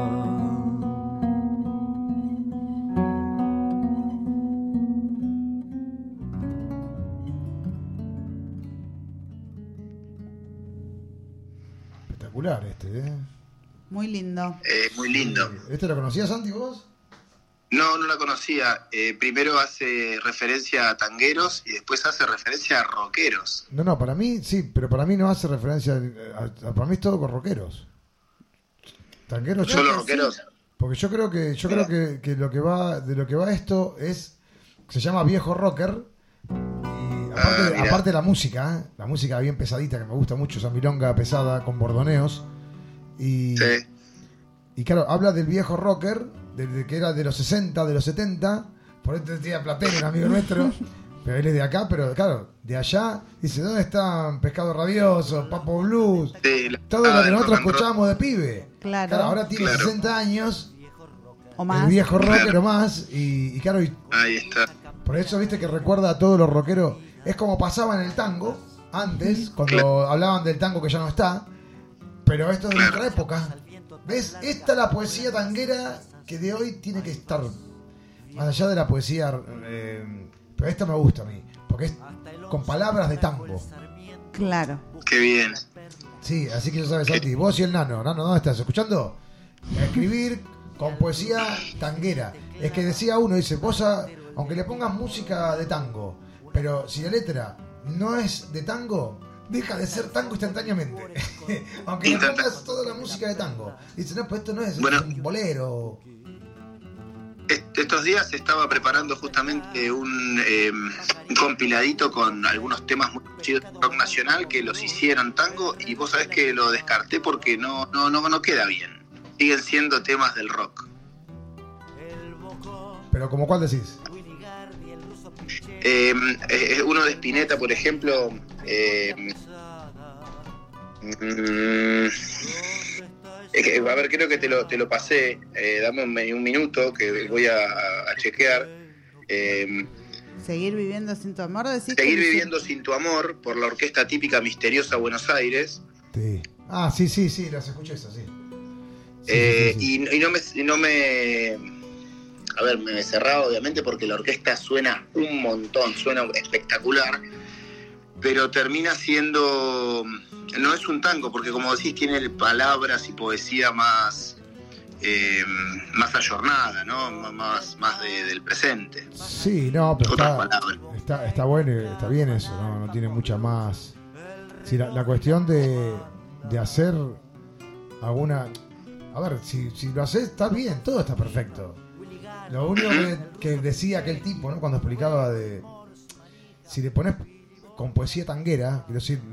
Muy lindo. Muy lindo. ¿Este lo conocías, Santi, vos? No, no la conocía. Primero hace referencia a tangueros y después hace referencia a rockeros. No, para mí sí, pero para mí no hace referencia para mí es todo con rockeros. Tangueros. ¿Solo rockeros? Sí. Porque yo creo que lo que va esto es, se llama viejo rocker. Y aparte la música bien pesadita, que me gusta mucho, esa milonga pesada con bordoneos. Y claro, habla del viejo rocker, de que era de los 60, de los 70. Por eso decía Platero, un amigo nuestro. Pero él es de acá, pero claro, de allá. Dice, ¿dónde están Pescado Rabioso, Papo Blues? Todo lo que nosotros escuchábamos de pibe. Claro, ahora tiene 60 años. O más. El viejo rocker o más. Y claro, ahí está. Por eso, viste, que recuerda a todos los rockeros. Es como pasaba en el tango, antes, cuando hablaban del tango que ya no está. Pero esto es de otra época. ¿Ves? Esta es la poesía tanguera que de hoy tiene que estar. Más allá de la poesía. Pero esta me gusta a mí. Porque es con palabras de tango. Claro. Qué bien. Sí, así que ya sabes, Santi. Vos y el Nano. Nano, ¿dónde estás? ¿Escuchando? Escribir con poesía tanguera. Es que decía uno, dice, vos aunque le pongas música de tango, pero si la letra no es de tango, deja de ser tango instantáneamente. Aunque le pongas toda la música de tango. Dice, no, pues esto no es, bueno, es un bolero. Estos días estaba preparando justamente un compiladito con algunos temas muy chidos de rock nacional que los hicieron tango, y vos sabés que lo descarté porque no queda bien. Siguen siendo temas del rock. ¿Pero como cuál decís? Uno de Spinetta, por ejemplo. A ver, creo que te lo pasé. Dame un minuto que voy a chequear. Seguir viviendo sin tu amor, decís. Seguir viviendo sin tu amor, por la orquesta típica Misteriosa Buenos Aires. Sí. Ah, sí, las escuché esas, sí. Y no me... A ver, me cerraba obviamente porque la orquesta suena un montón, suena espectacular, pero termina siendo... No es un tango, porque como decís, tiene palabras y poesía más ayornada, ¿no? Más del presente. Sí, no, pero otras palabras. Está bueno, está bien eso, no tiene mucha más. Sí, la cuestión de hacer alguna... A ver, si lo haces, está bien, todo está perfecto. Lo único que decía aquel tipo, ¿no? Cuando explicaba si le pones con poesía tanguera, quiero decir,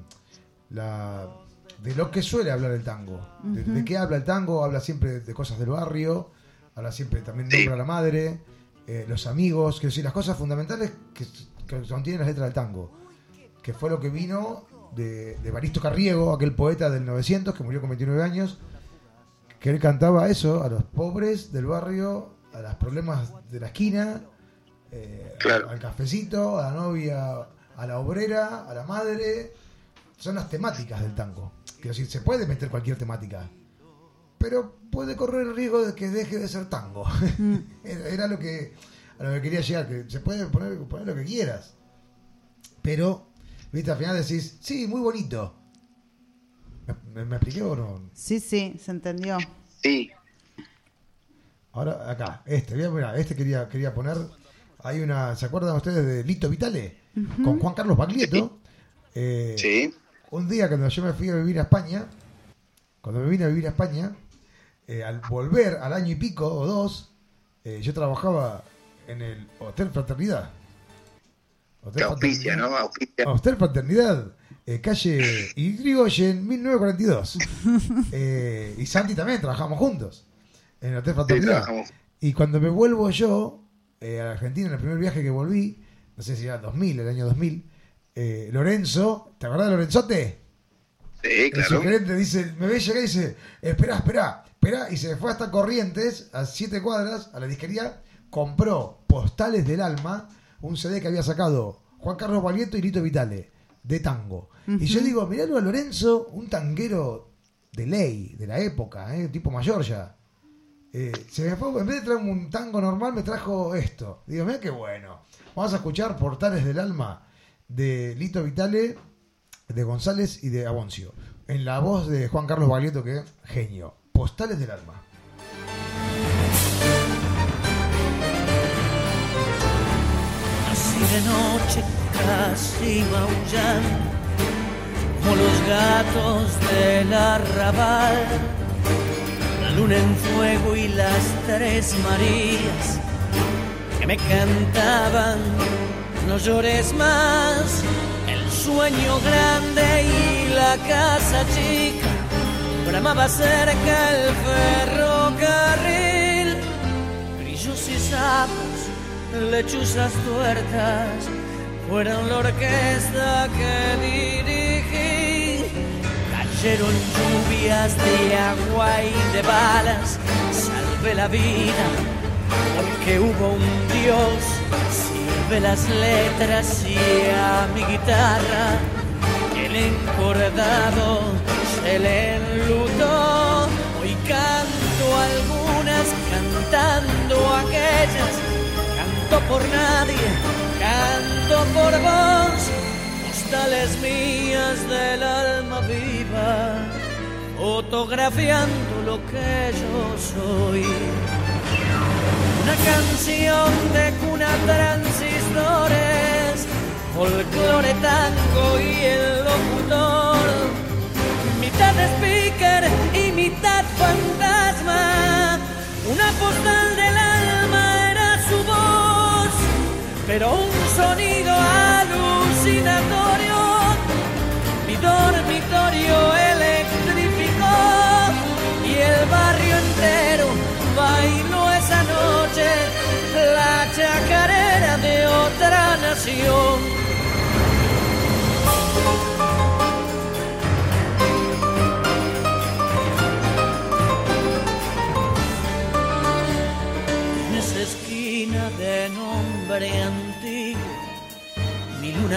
de lo que suele hablar el tango. ¿De qué habla el tango? Habla siempre de cosas del barrio, habla siempre también de nombra a la madre, los amigos, quiero decir, las cosas fundamentales que contienen las letras del tango. Que fue lo que vino de Evaristo Carriego, aquel poeta del 900 que murió con 29 años, que él cantaba eso, a los pobres del barrio, a los problemas de la esquina, al cafecito, a la novia, a la obrera, a la madre. Son las temáticas del tango. Quiero decir, se puede meter cualquier temática, pero puede correr el riesgo de que deje de ser tango. Era a lo que quería llegar, que se puede poner lo que quieras, pero viste, al final decís, sí, muy bonito. ¿Me expliqué o no? Sí, se entendió. Sí. Ahora, acá, quería poner. Hay una, ¿se acuerdan ustedes de Lito Vitale? Con Juan Carlos Baglietto. Sí. Un día cuando yo me fui a vivir a España, al volver al año y pico o dos, yo trabajaba en el Hotel Fraternidad. Auspicia, ¿no? Hotel Fraternidad, calle Irigoyen, 1942. Y Santi también, trabajamos juntos en el Hotel Fraternidad. Y cuando me vuelvo yo a Argentina, en el primer viaje que volví, no sé si era el año 2000, Lorenzo, ¿te acordás de Lorenzote? Sí, claro. El sugerente dice, me ve llegar y dice, espera, y se fue hasta Corrientes, a 7 cuadras, a la disquería, compró Postales del Alma, un CD que había sacado Juan Carlos Baglietto y Lito Vitale, de tango. Y yo digo, miralo a Lorenzo, un tanguero de ley, de la época, tipo mayor ya. Se me fue, en vez de traerme un tango normal, me trajo esto. Digo, mira qué bueno. Vamos a escuchar Portales del Alma de Lito Vitale, de González y de Aboncio, en la voz de Juan Carlos Baglietto, que genio. Postales del Alma. Así de noche, casi maullando, como los gatos del arrabal, la luna en fuego y las 3 Marías que me cantaban, no llores más, el sueño grande y la casa chica, bramaba cerca el ferrocarril, grillos y sapos, lechuzas tuertas, fueron la orquesta que dirigí. Cayeron lluvias de agua y de balas, salvé la vida porque hubo un Dios. Sirve las letras y a mi guitarra el encordado se le enlutó. Hoy canto algunas, cantando aquellas, canto por nadie, canto por vos, postales mías del alma viva, fotografiando lo que yo soy. Una canción de cuna, transistores, folclore, tango y el locutor, mitad speaker y mitad fantasma, una postal del alma era su voz, pero un sonido alucinatorio mi dormitorio electrificó y el barrio entero bailó esa noche la chacarera de otra nación. En esa esquina de nombre antiguo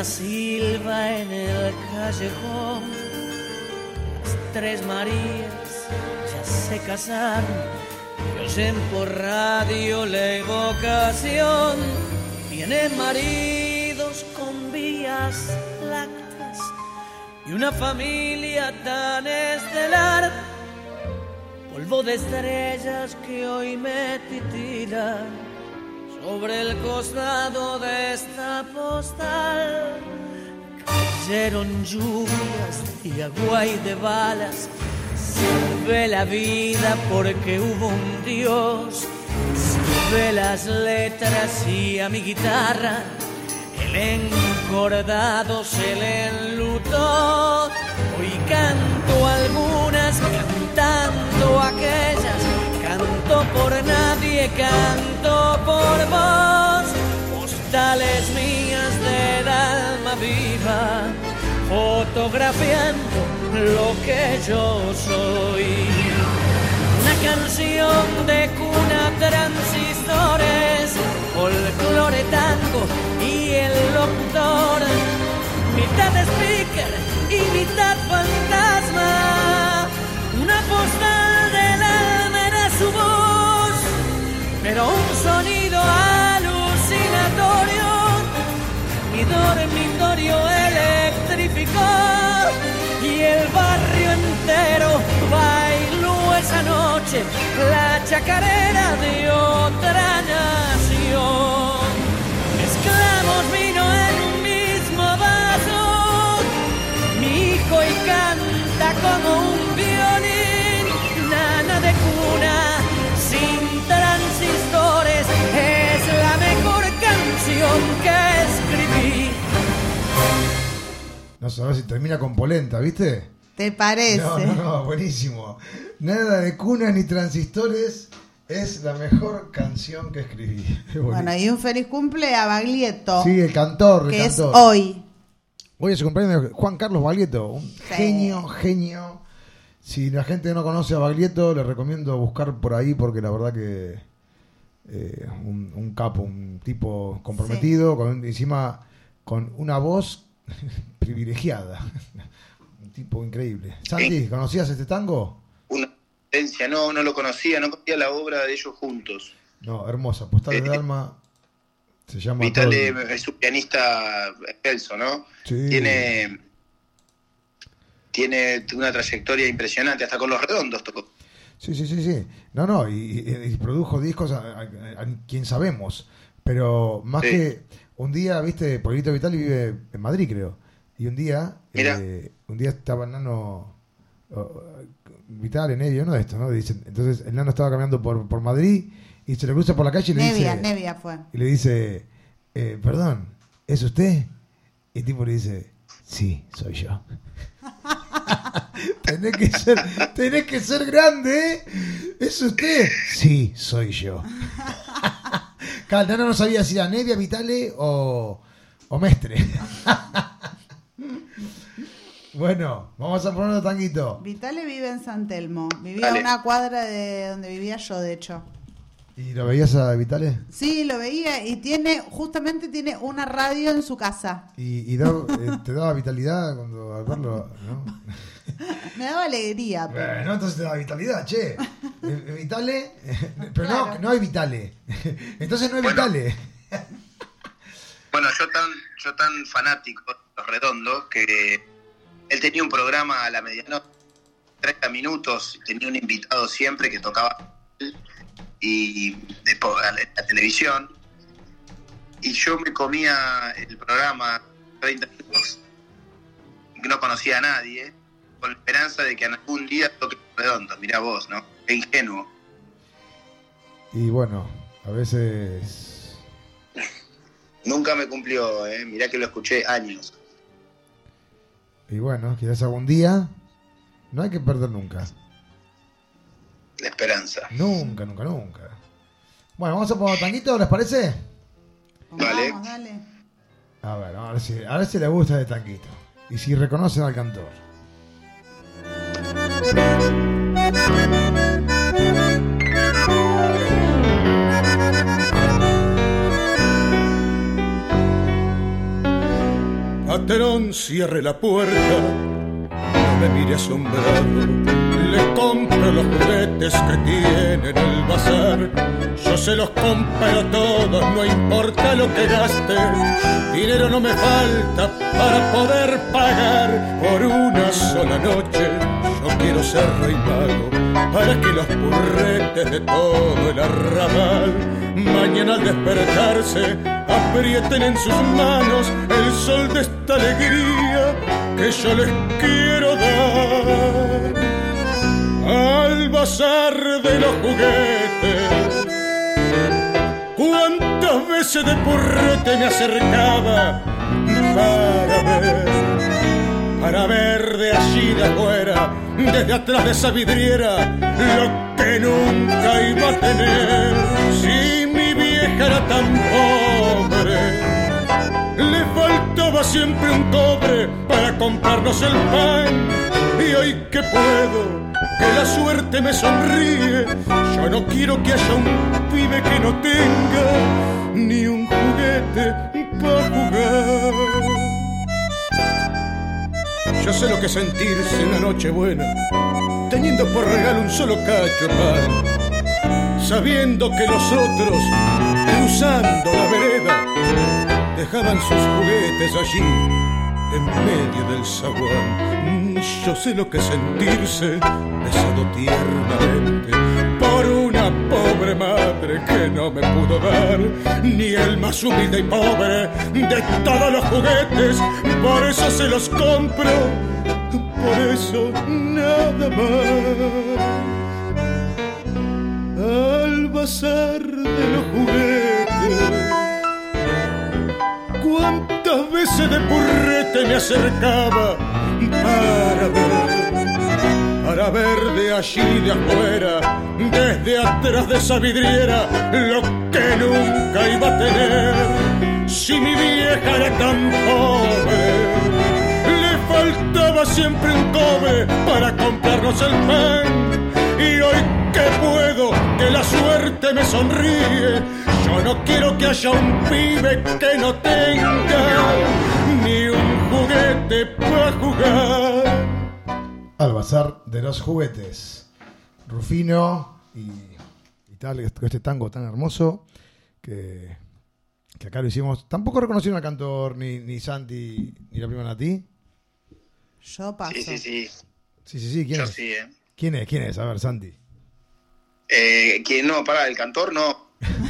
una silba en el callejón. Las tres Marías ya se casaron y oyen por radio la evocación. Tienen maridos con vías lácteas y una familia tan estelar. Polvo de estrellas que hoy me titilan sobre el costado de esta postal. Cayeron lluvias de agua y de balas. Se ve la vida porque hubo un Dios. Se ve las letras y a mi guitarra el encordado se le enlutó. Hoy canto algunas, cantando aquellas. Canto por nadie, canto por vos. Postales mías del alma viva, fotografiando lo que yo soy. Una canción de cuna, transistores, folclore, tango y el locutor. Mitad speaker y mitad fantasma. Una postal del alma era su voz, pero un sonido alucinatorio. Mi dormitorio electrificó y el barrio entero bailó esa noche la chacarera de otra nación. Mezclamos vino en un mismo vaso, mi hijo y canta como un violín. Nana de cuna sin transistores es la mejor canción que escribí. No sabes si termina con polenta, ¿viste? ¿Te parece? No, buenísimo. Nada de cunas ni transistores, es la mejor canción que escribí. Bueno, y un feliz cumple a Baglietto. Sí, el cantor. Que es hoy. Hoy es su cumpleaños de Juan Carlos Baglietto, un genio. Si la gente no conoce a Baglietto, les recomiendo buscar por ahí, porque la verdad que un capo, un tipo comprometido, encima con una voz privilegiada. Un tipo increíble. Santi, ¿conocías este tango? Una experiencia, no lo conocía, no conocía la obra de ellos juntos. No, hermosa. Postales de alma se llama. Vitale es un pianista excelso, ¿no? Sí. Tiene una trayectoria impresionante, hasta con Los Redondos tocó. Sí. No, y produjo discos a quien sabemos. Pero más que un día, viste, Polito Vitale vive en Madrid, creo. Y un día estaba el nano Vitale, Nevia, uno de estos, ¿no? Dicen, entonces el nano estaba caminando por Madrid y se le cruza por la calle y le dice... Nevia fue. Y le dice, perdón, ¿es usted? Y el tipo le dice, sí, soy yo. tenés que ser grande, ¿eh? ¿Es usted? Sí, soy yo. El nano no sabía si era Nevia, Vitale o Mestre. Bueno, vamos a poner un tanguito. Vitale vive en San Telmo. Vivía a una cuadra de donde vivía yo, de hecho. ¿Y lo veías a Vitale? Sí, lo veía y tiene una radio en su casa. ¿Y te daba vitalidad cuando al verlo? ¿No? Me daba alegría. Pero... Bueno, entonces te daba vitalidad, che. Vitale, pero claro. no es Vitale. Entonces no es Vitale. Bueno, yo tan fanático de Los Redondos que él tenía un programa a la medianoche, 30 minutos, tenía un invitado siempre que tocaba y la televisión, y yo me comía el programa 30 minutos, no conocía a nadie, con la esperanza de que en algún día toque Redondo. Mirá vos, ¿no? Qué ingenuo. Y bueno, a veces... Nunca me cumplió, mirá que lo escuché años. Y bueno, quizás algún día, no hay que perder nunca. La esperanza. Nunca. Bueno, vamos a poner tanguito, ¿les parece? Vale. Vamos, dale. A ver, a ver si les gusta este tanguito. Y si reconocen al cantor. ladrón cierre la puerta, no me mire asombrado. Le compro los juguetes que tiene en el bazar. Yo se los compro todos, no importa lo que gaste. Dinero no me falta para poder pagar por una sola noche. Yo quiero ser rey mago para que los purretes de todo el arrabal mañana al despertarse aprieten en sus manos el sol de esta alegría que yo les quiero dar. Al bazar de los juguetes, cuántas veces de purrete me acercaba para ver de allí de afuera, desde atrás de esa vidriera, lo que nunca iba a tener. Si mi vieja era tan pobre, le faltaba siempre un cobre para comprarnos el pan. Y hoy que puedo, que la suerte me sonríe, yo no quiero que haya un pibe que no tenga ni un juguete para jugar. Yo sé lo que es sentirse en la noche buena, teniendo por regalo un solo cacho de pan, sabiendo que los otros, cruzando la vereda, dejaban sus juguetes allí, en medio del zaguán. Yo sé lo que es sentirse besado tiernamente por una pobre madre que no me pudo dar ni el más humilde y pobre de todos los juguetes. Por eso se los compro, por eso nada más. Al bazar de los juguetes, cuántas veces de purrete me acercaba para ver de allí de afuera, desde atrás de esa vidriera, lo que nunca iba a tener. Si mi vieja era tan pobre, le faltaba siempre un cobre para comprarnos el pan. Y hoy que puedo, que la suerte me sonríe, yo no quiero que haya un pibe que no tenga ni un juguete para jugar. Al bazar de los juguetes, Rufino y tal, este tango tan hermoso que acá lo hicimos. Tampoco reconocieron al cantor ni Santi ni la prima Nati. Yo paso. Sí. ¿Quién Yo es? sí, ¿Quién es? A ver, Santi. ¿Quién no? Pará, el cantor no.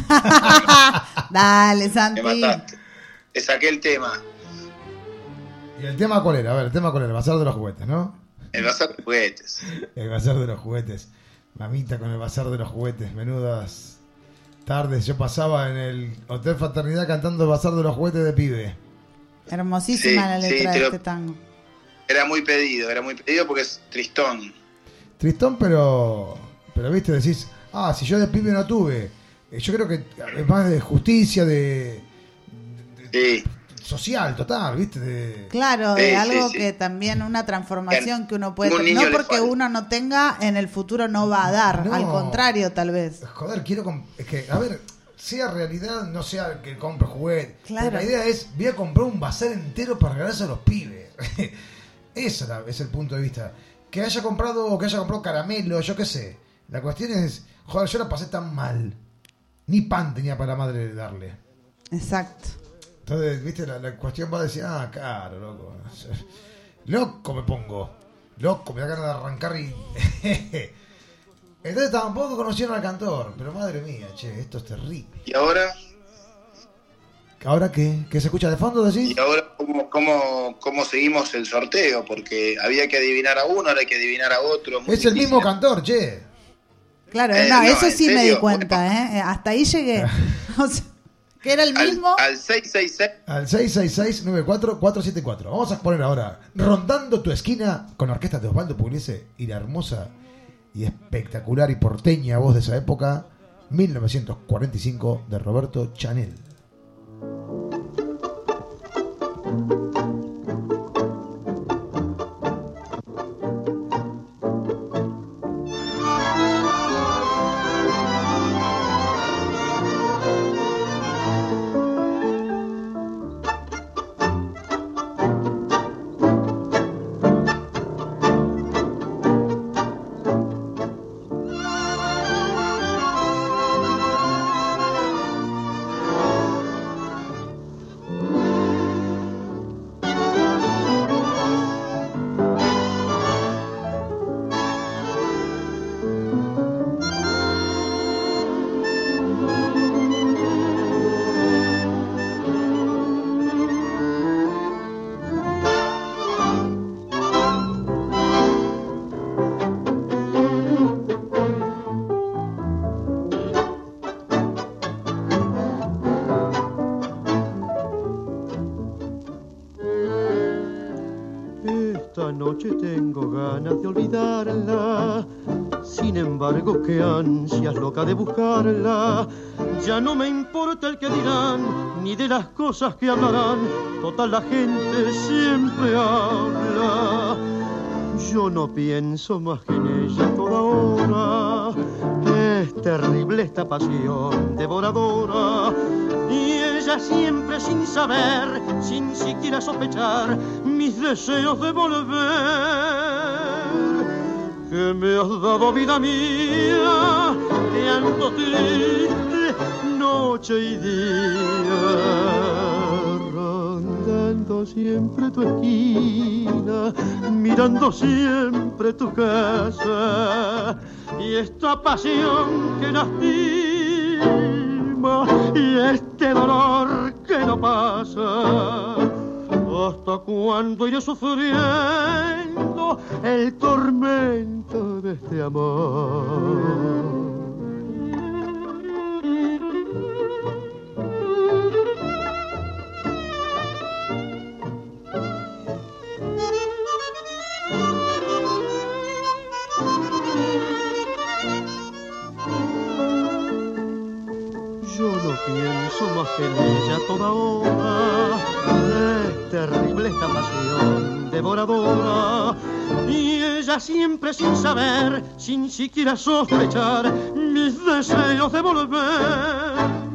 Dale, Santi. Me mataste. Te saqué el tema. ¿Y el tema cuál era? A ver, el tema cuál era, el bazar de los juguetes, ¿no? El bazar de juguetes. El bazar de los juguetes. Mamita con el bazar de los juguetes. Menudas tardes. Yo pasaba en el Hotel Fraternidad cantando el bazar de los juguetes de pibe. Hermosísima la letra de este tango. Era muy pedido porque es tristón. Tristón, pero viste, decís, si yo de pibe no tuve. Yo creo que es más de justicia, sí. Social, total, ¿viste? Claro, de algo que también una transformación que uno puede... No porque uno no tenga, en el futuro no va a dar, al contrario, tal vez. Joder, es que, a ver, sea realidad, no sea que compre juguete. Claro. La idea es, voy a comprar un bazar entero para regalarse a los pibes. Ese es el punto de vista. Que haya comprado caramelo, yo qué sé. La cuestión es, joder, yo la pasé tan mal. Ni pan tenía para la madre darle. Exacto. Entonces, viste, la cuestión va a decir, claro, loco. Loco me pongo. Loco, me da ganas de arrancar y... Entonces tampoco conocieron al cantor. Pero madre mía, esto es terrible. ¿Y ahora? ¿Ahora qué? ¿Qué se escucha de fondo, decís? ¿Y ahora cómo seguimos el sorteo? Porque había que adivinar a uno, ahora hay que adivinar a otro. Es difícil. El mismo cantor, Claro, eso sí me di cuenta, Hasta ahí llegué. O sea, que era el mismo. Al 666. Al 666-94474. Vamos a poner ahora Rondando tu esquina con la orquesta de Osvaldo Pugliese y la hermosa y espectacular y porteña voz de esa época, 1945, de Roberto Chanel. noche tengo ganas de olvidarla. Sin embargo, qué ansias loca de buscarla. Ya no me importa el que dirán, ni de las cosas que hablarán. Total, la gente siempre habla. Yo no pienso más que en ella toda hora. Es terrible esta pasión devoradora. Y ella siempre sin saber, sin siquiera sospechar, mis deseos de volver. Que me has dado vida mía, te ando triste noche y día, rondando siempre tu esquina, mirando siempre tu casa, y esta pasión que lastima, y este dolor que no pasa. ¿Hasta cuándo iré sufriendo el tormento de este amor? Yo no pienso más que en ella toda hora. Es terrible esta pasión devoradora. Y ella siempre sin saber, sin siquiera sospechar, mis deseos de volver.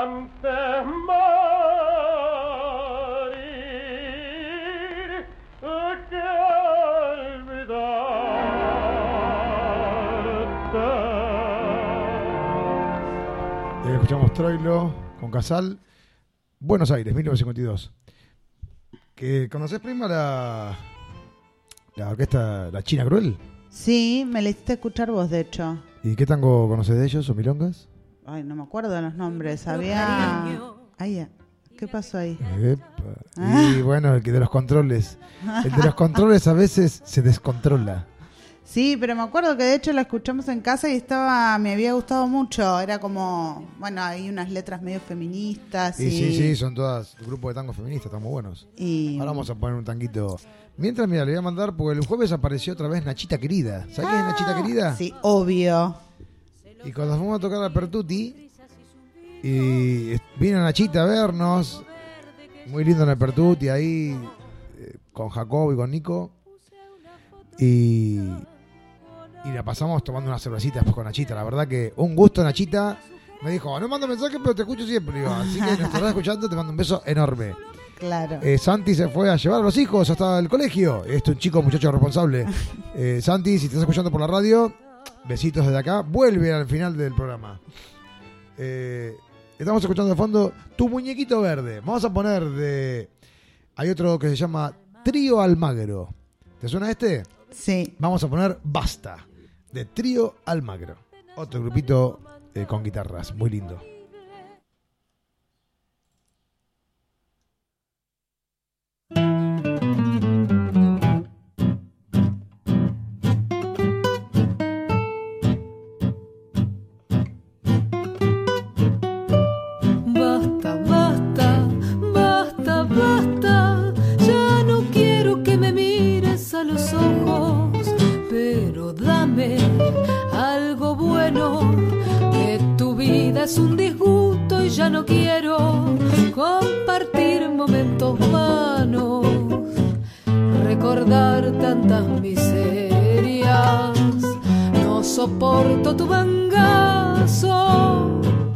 antes morir que olvidarte. Escuchamos Troilo con Casal, Buenos Aires, 1952. ¿Conocés, prima, la orquesta La China Cruel? Sí, me la hiciste escuchar vos, de hecho. ¿Y qué tango conocés de ellos o milongas? Ay, no me acuerdo de los nombres. Había... Ay, ¿qué pasó ahí? Y bueno, el que de los controles. El de los controles a veces se descontrola. Sí, pero me acuerdo que de hecho la escuchamos en casa y me había gustado mucho. Era como, bueno, hay unas letras medio feministas. Sí, son todas un grupo de tangos feministas, están muy buenos. Ahora vamos a poner un tanguito. Mientras, mira, le voy a mandar, porque el jueves apareció otra vez Nachita Querida. ¿Sabes quién es Nachita Querida? Sí, obvio. Y cuando fuimos a tocar a Pertuti, y vino Nachita a vernos, muy lindo en el Pertuti, ahí, con Jacob y con Nico. Y la pasamos tomando unas cervecitas después con Nachita. La verdad que un gusto, Nachita. Me dijo, no mando mensaje, pero te escucho siempre. Digo, así que nos estarás escuchando, te mando un beso enorme. Claro. Santi se fue a llevar a los hijos hasta el colegio. Un muchacho responsable. Santi, si te estás escuchando por la radio, besitos desde acá. Vuelve al final del programa. Estamos escuchando de fondo Tu Muñequito Verde. Vamos a poner de... Hay otro que se llama Trío Almagro. ¿Te suena este? Sí. Vamos a poner Basta, de Trío Almagro. Otro grupito con guitarras, muy lindo. Basta, basta, basta, basta. Ya no quiero que me mires a los ojos, pero dame algo bueno, que tu vida es un disgusto y ya no quiero compartir momentos vanos, recordar tantas miserias. No soporto tu bangazo.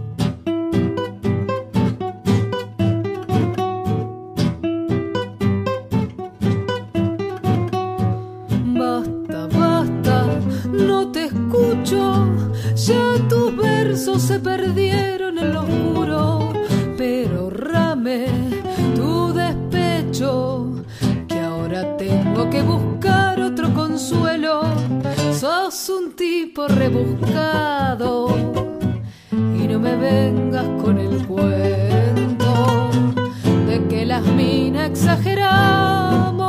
Ya tus versos se perdieron en lo oscuro, pero rame tu despecho, que ahora tengo que buscar otro consuelo. Sos un tipo rebuscado y no me vengas con el cuento de que las minas exageramos.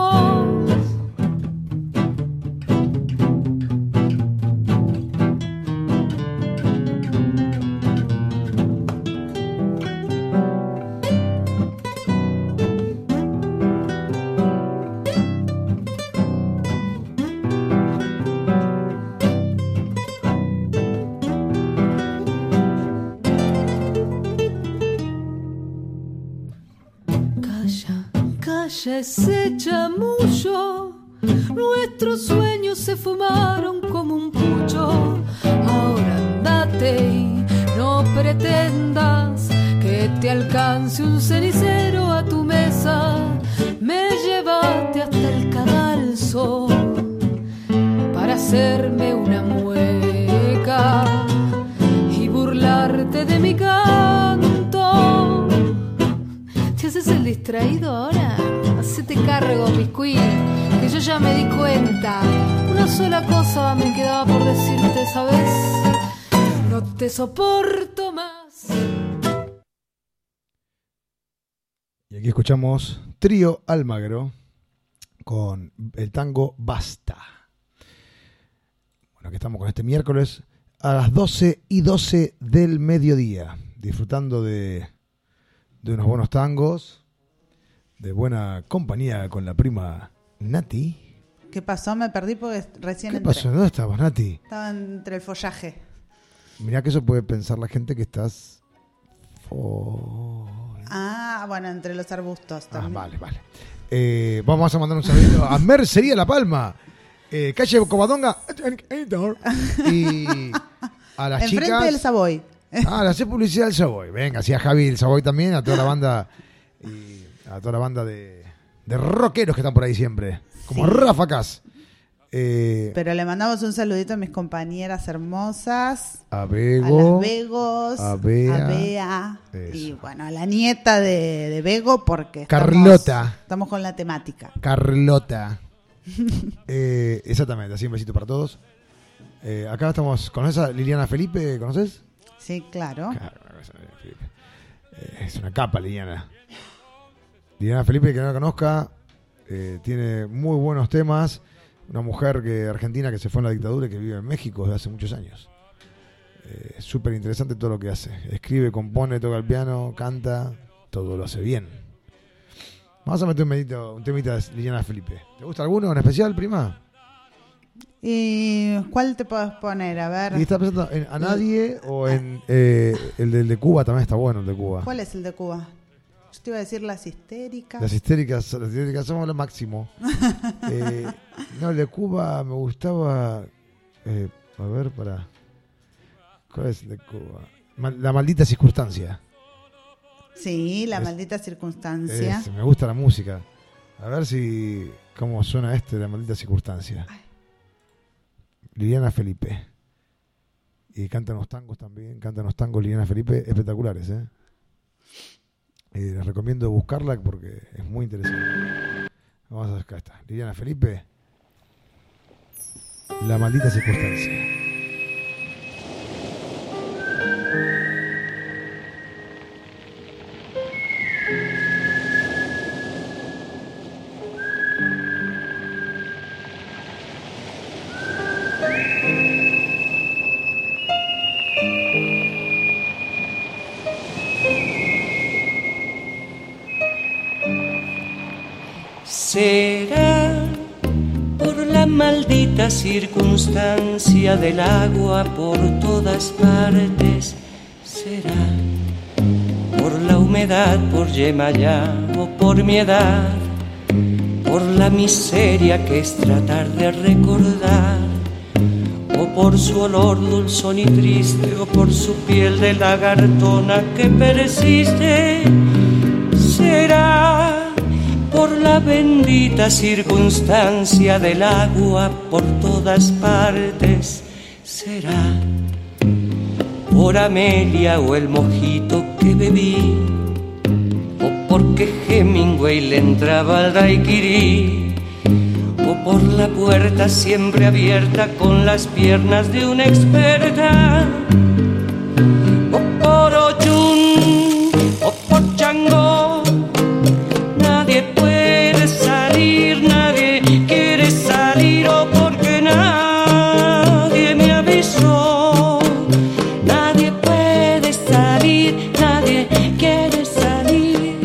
Ese chamullo, nuestros sueños se fumaron como un pucho. Ahora andate y no pretendas que te alcance un cenicero a tu mesa. Me llevaste hasta el cadalso para hacerme una mueca y burlarte de mi canto. ¿Te haces el distraído ahora? Hacete cargo, Biscuit, que yo ya me di cuenta. Una sola cosa me quedaba por decirte, ¿sabes? No te soporto más. Y aquí escuchamos Trío Almagro con el tango Basta. Bueno, aquí estamos con este miércoles a las 12:12 del mediodía, disfrutando de unos buenos tangos, de buena compañía con la prima Nati. ¿Qué pasó? Me perdí porque recién ¿Qué entré. pasó? ¿Dónde estabas, Nati? Estaba entre el follaje. Mirá que eso puede pensar la gente que estás... Ah, bueno, entre los arbustos también. Vale. Vamos a mandar un saludo a Mercería La Palma, calle Covadonga y a las Enfrente chicas del Savoy. Le hace publicidad al Savoy. Venga, sí, a Javi el Savoy también, a toda la banda y a toda la banda de rockeros que están por ahí siempre. Como sí. Rafa Cas. Pero le mandamos un saludito a mis compañeras hermosas. A Bego. A las Begos. A Bea. Y bueno, a la nieta de Bego porque Carlota. Estamos con la temática. Carlota. Exactamente, así un besito para todos. Acá estamos, ¿conoces a Liliana Felipe? ¿Conoces? Sí, claro. Es una capa, Liliana. Liliana Felipe, que no la conozca, tiene muy buenos temas. Una mujer argentina que se fue en la dictadura y que vive en México desde hace muchos años. Súper interesante todo lo que hace. Escribe, compone, toca el piano, canta, todo lo hace bien. Vamos a meter un temita de Liliana Felipe. ¿Te gusta alguno en especial, prima? ¿Y cuál te puedes poner? A ver. ¿Y estás pensando en A Nadie o en el del de Cuba? También está bueno el de Cuba. ¿Cuál es el de Cuba? Yo te iba a decir Las Histéricas. Las histéricas somos lo máximo. No, el de Cuba me gustaba. A ver, ¿cuál es el de Cuba? La Maldita Circunstancia. Sí, La Maldita Circunstancia. Me gusta la música. A ver cómo suena La Maldita Circunstancia. Ay. Liliana Felipe. Y canta unos tangos también. Canta unos tangos Liliana Felipe espectaculares, les recomiendo buscarla porque es muy interesante. Vamos a ver, acá está. Liliana Felipe. La Maldita Circunstancia. Será por la maldita circunstancia del agua por todas partes. Será por la humedad, por Yemayá o por mi edad, por la miseria que es tratar de recordar, o por su olor dulzón y triste, o por su piel de lagartona que persiste. Será por la bendita circunstancia del agua por todas partes. Será por Amelia o el mojito que bebí, o porque Hemingway le entraba al daiquiri, o por la puerta siempre abierta con las piernas de una experta, o por Ochun o por Chango. Nadie puede salir, nadie quiere salir, o porque nadie me avisó. Nadie puede salir, nadie quiere salir.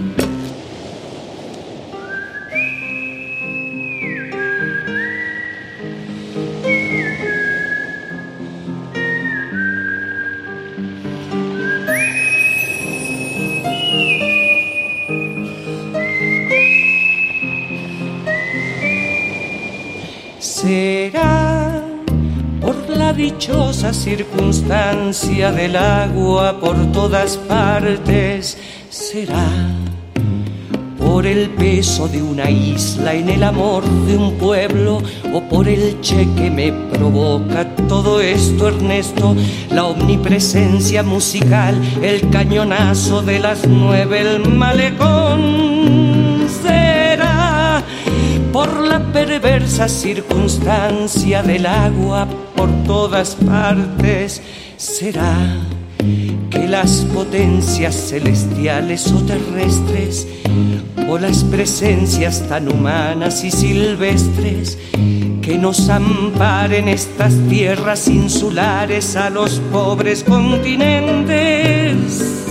Será por la dichosa circunstancia del agua por todas partes. Será por el peso de una isla en el amor de un pueblo, o por el che que me provoca todo esto, Ernesto, la omnipresencia musical, el cañonazo de las 9, el malecón. Será por la perversa circunstancia del agua por todas partes. Será que las potencias celestiales o terrestres, o las presencias tan humanas y silvestres, que nos amparen estas tierras insulares a los pobres continentes.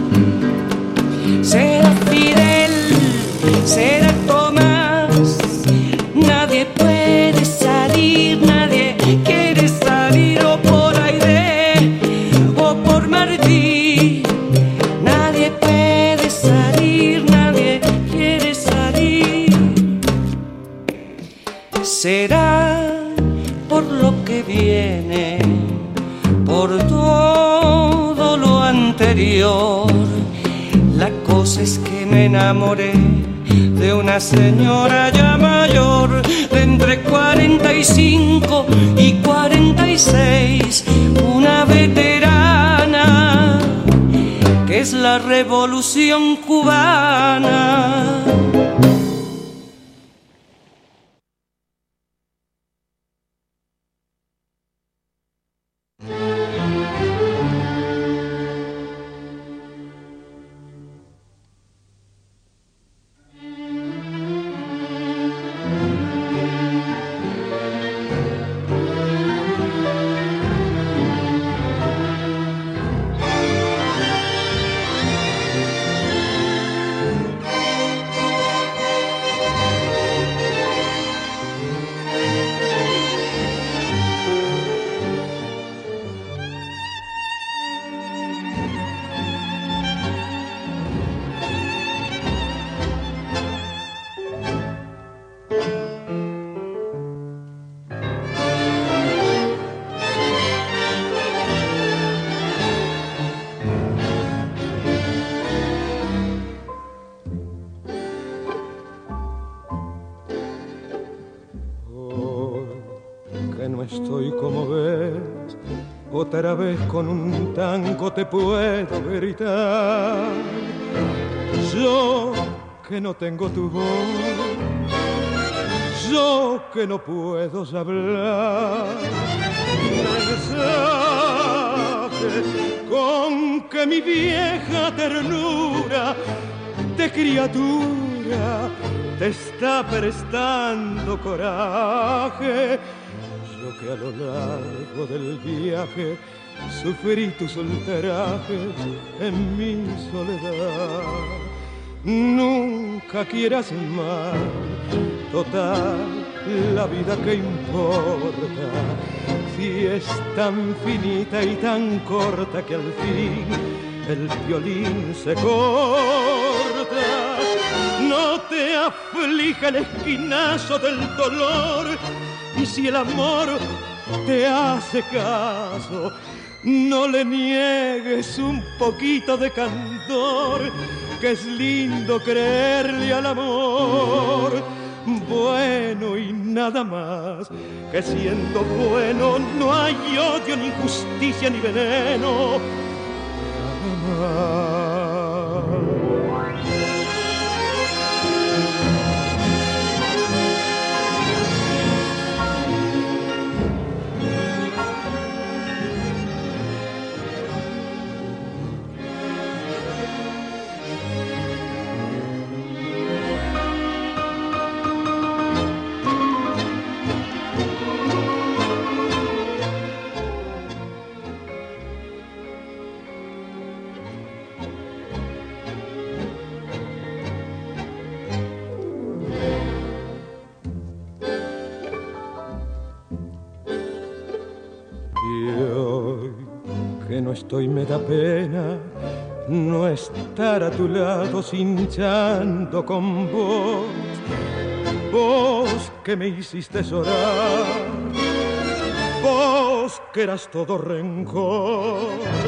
Será Fidel, será Tomás, nadie puede salir, nadie quiere salir, o por Aide o por Martí. Nadie puede salir, nadie quiere salir. Será por lo que viene, por todo interior. La cosa es que me enamoré de una señora ya mayor, de entre 45 y 46, una veterana que es la revolución cubana. Estoy como ves, otra vez con un tango te puedo gritar. Yo que no tengo tu voz, yo que no puedo hablar. Mensaje con que mi vieja ternura de criatura te está prestando coraje. Yo que a lo largo del viaje sufrí tus ultrajes en mi soledad. Nunca quieras más, total, la vida que importa, si es tan finita y tan corta que al fin el violín se corta. No te aflija el esquinazo del dolor, y si el amor te hace caso, no le niegues un poquito de candor, que es lindo creerle al amor. Bueno y nada más, que siendo bueno no hay odio, ni injusticia, ni veneno. Nada más. No estoy, me da pena no estar a tu lado cinchando con vos, vos que me hiciste llorar, vos que eras todo rencor.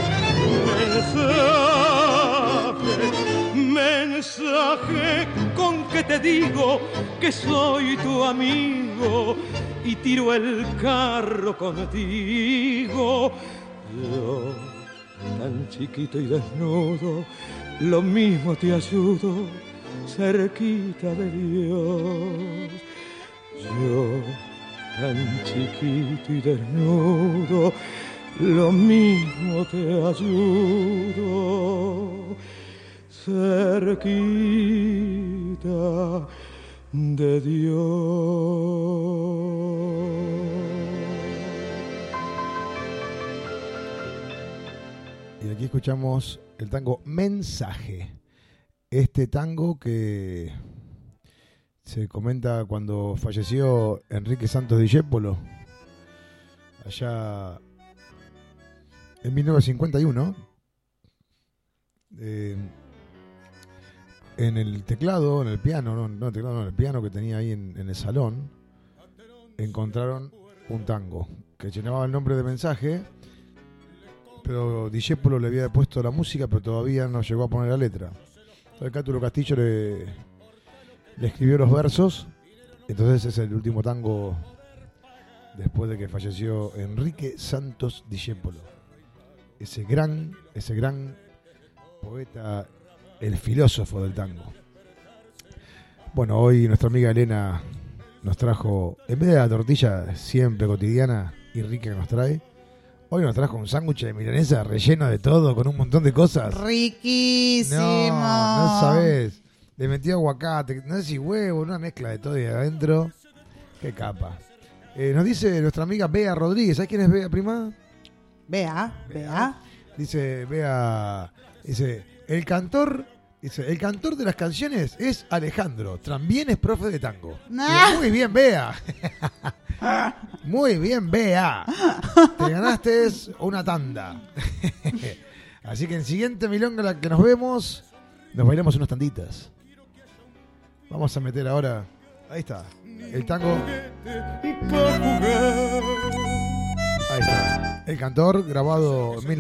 Mensaje con que te digo que soy tu amigo y tiro el carro contigo. Yo, tan chiquito y desnudo, lo mismo te ayudo, cerquita de Dios. Yo, tan chiquito y desnudo, lo mismo te ayudo, cerquita de Dios. Y aquí escuchamos el tango Mensaje. Este tango que se comenta cuando falleció Enrique Santos Discépolo, allá en 1951. En el teclado, en el piano, en el piano que tenía ahí en el salón, encontraron un tango que llevaba el nombre de Mensaje, pero Discépolo le había puesto la música, pero todavía no llegó a poner la letra. Entonces Cátulo Castillo le escribió los versos. Entonces es el último tango después de que falleció Enrique Santos Discépolo. Ese gran poeta, el filósofo del tango. Bueno, hoy nuestra amiga Elena nos trajo, en vez de la tortilla siempre cotidiana y rica que nos trae, hoy nos trajo un sándwich de milanesa relleno de todo, con un montón de cosas. Riquísimo. No sabés. Le metí aguacate, no sé si huevo, una mezcla de todo y adentro. Qué capa. Nos dice nuestra amiga Bea Rodríguez. ¿Sabes quién es Bea, prima? Bea. Dice Bea, el cantor de las canciones es Alejandro. También es profe de tango. Digo, muy bien, Bea. Muy bien, Bea. Te ganaste una tanda. Así que en siguiente milonga la que nos vemos, nos bailamos unas tanditas. Vamos a meter ahora, ahí está, el tango. Ahí está, el cantor, grabado en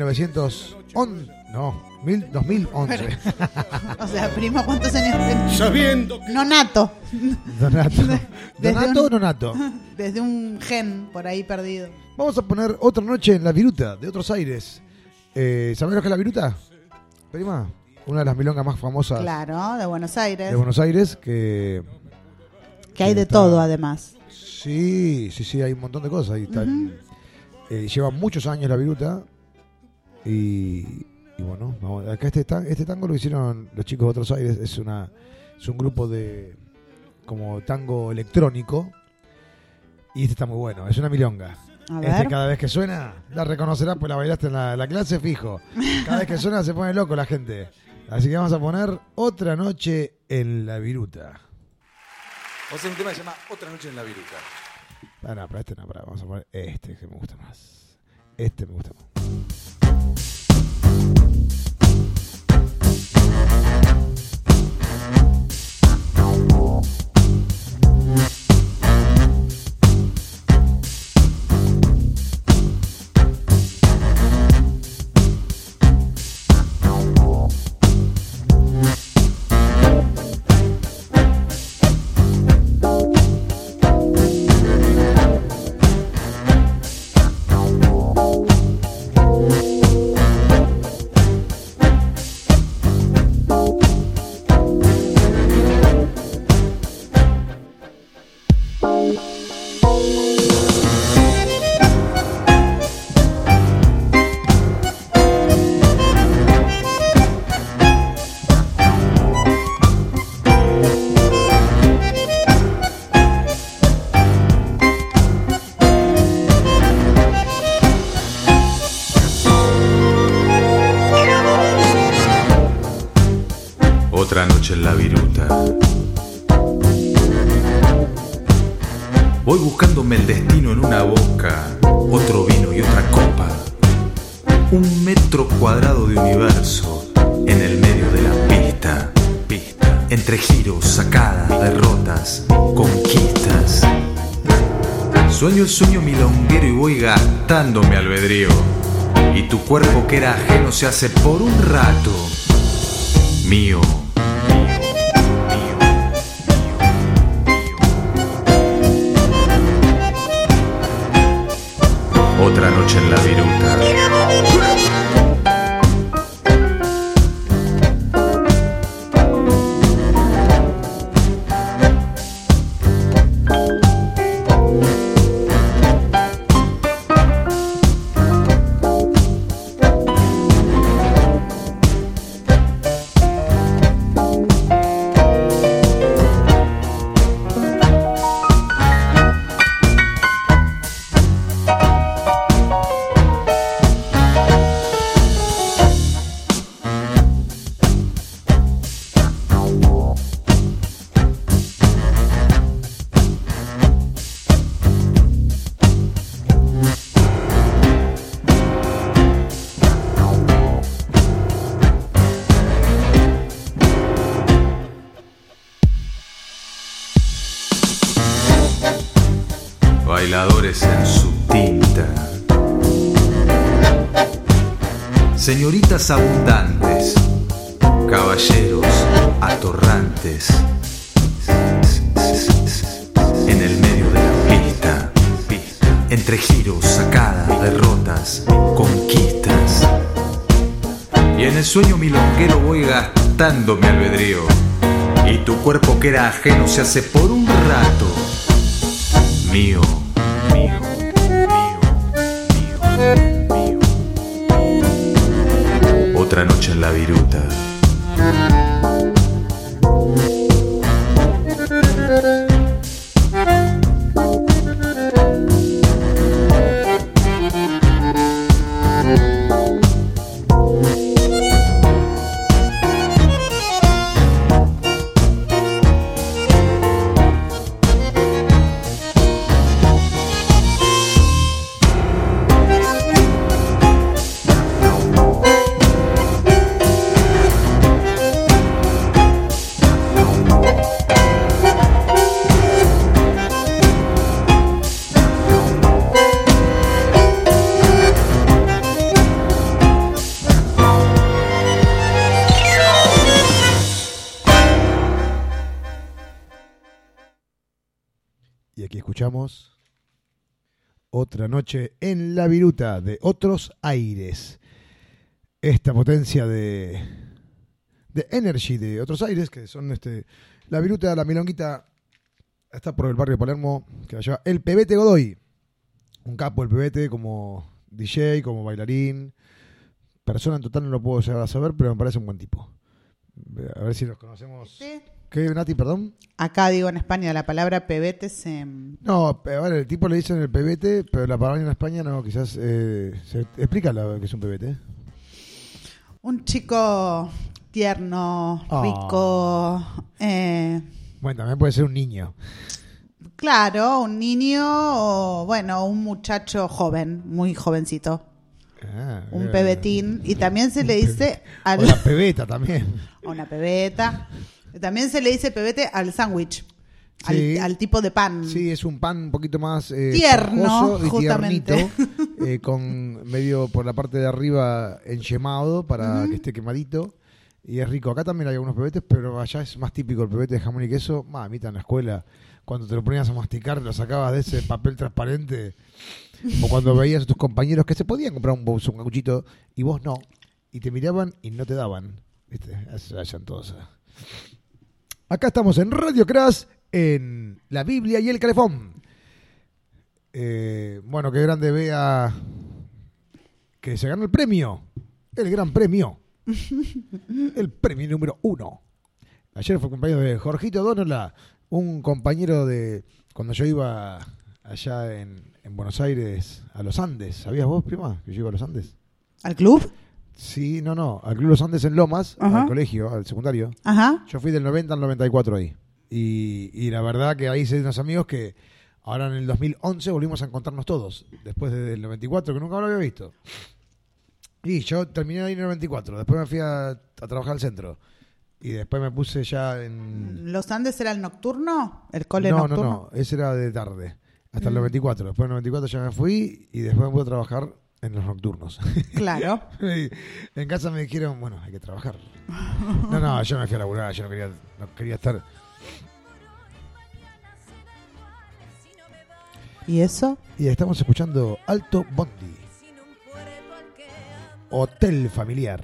2011. O sea, primo, ¿cuántos años tenés? Sabiendo que... Nonato. ¿Donato o Nonato? Desde un gen por ahí perdido. Vamos a poner Otra Noche en la Viruta, de Otros Aires. ¿Sabés lo que es la Viruta, prima? Una de las milongas más famosas. Claro, de Buenos Aires. De Buenos Aires, que hay de todo, además. Sí, hay un montón de cosas. Ahí está. Lleva muchos años la Viruta. Y bueno, vamos, acá este tango lo hicieron los chicos de Otros Aires. Es un grupo de como tango electrónico. Y este está muy bueno, es una milonga. Cada vez que suena, la reconocerás, pues la bailaste en la clase, fijo. Cada vez que suena se pone loco la gente. Así que vamos a poner Otra Noche en la Viruta. O sea, un tema que se llama Otra Noche en la Viruta. No, pero este no, vamos a poner este que me gusta más. Este me gusta más. Otra noche en la Viruta. Voy buscándome el destino en una boca, otro vino y otra copa. 1 metro cuadrado de universo en el medio de la pista. Entre giros, sacadas, derrotas, conquistas. Sueño el sueño milonguero y voy gastándome albedrío. Y tu cuerpo que era ajeno se hace por un rato mío. Otra noche en la Viruta. Bailadores en su tinta. señoritas abundantes, caballeros atorrantes, en el medio de la pista, entre giros, sacadas, derrotas, conquistas. Y en el sueño milonguero voy gastando mi albedrío, y tu cuerpo que era ajeno se hace por un rato mío, mío, mío, mío, mío. Otra noche en la viruta. Escuchamos Otra noche en la viruta de Otros Aires. Esta potencia de Energy de Otros Aires, que son la viruta, la milonguita, está por el barrio de Palermo, que la lleva el Pebete Godoy. Un capo el Pebete como DJ, como bailarín. Persona en total no lo puedo llegar a saber, pero me parece un buen tipo. A ver si los conocemos. ¿Sí? ¿Qué, Nati, perdón? Acá digo en España la palabra pebete se... No, a ver, el tipo le dicen el pebete, pero la palabra en España no, quizás... explica lo que es un pebete. Un chico tierno, rico... Bueno, también puede ser un niño. Claro, un niño o, bueno, un muchacho joven, muy jovencito. Un pebetín. Y también se le dice... O la pebeta también. O una pebeta... También se le dice pebete al sándwich, sí, al tipo de pan. Sí, es un pan un poquito más tierno, y justamente. Tiernito, con medio por la parte de arriba enyemado para que esté quemadito. Y es rico. Acá también hay algunos pebetes, pero allá es más típico el pebete de jamón y queso. Mamita, en la escuela, cuando te lo ponías a masticar, lo sacabas de ese papel transparente. O cuando veías a tus compañeros que se podían comprar un sanguchito y vos no. Y te miraban y no te daban. ¿Viste? Vayan todos Acá estamos en Radio Crash, en La Biblia y el Calefón. Bueno, qué grande vea que se ganó el premio. El gran premio. El premio número 1. Ayer fue cumpleaños de Jorgito Donola, un compañero de... Cuando yo iba allá en Buenos Aires a los Andes. ¿Sabías vos, prima, que yo iba a los Andes? ¿Al club? Sí, no, al Club Los Andes en Lomas, al colegio, al secundario. Ajá. Yo fui del 90 al 94 ahí. Y la verdad que ahí hice unos amigos que ahora en el 2011 volvimos a encontrarnos todos, después del 94, que nunca me lo había visto. Y yo terminé ahí en el 94, después me fui a trabajar al centro. Y después me puse ya en... ¿Los Andes era el nocturno? ¿El cole nocturno? No, ese era de tarde, hasta el 94. Después del 94 ya me fui y después me pude trabajar en los nocturnos. Claro. En casa me dijeron, bueno, hay que trabajar. No, yo me fui a laburar, yo no quería estar. ¿Y eso? Y estamos escuchando Alto Bondi. Hotel Familiar.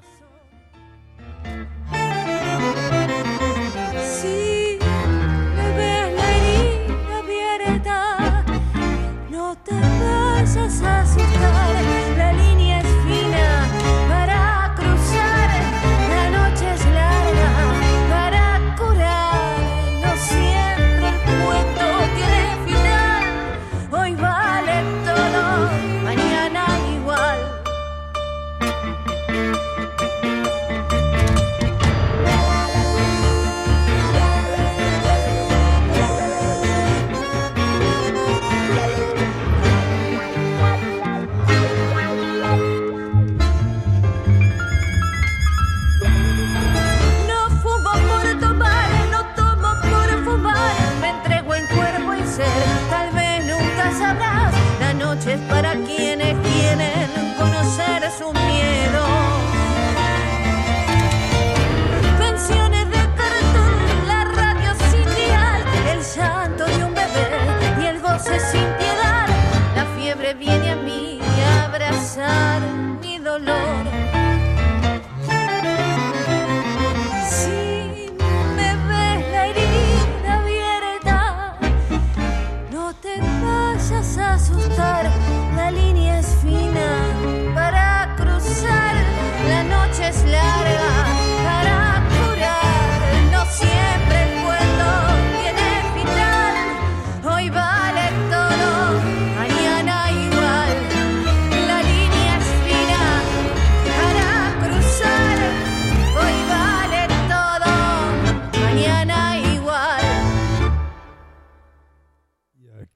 Si me ves la herida abierta, no te vayas a asustar. La línea es fina para cruzar, la noche es larga para curar. No siempre el cuento tiene final. Hoy vale todo, mañana igual.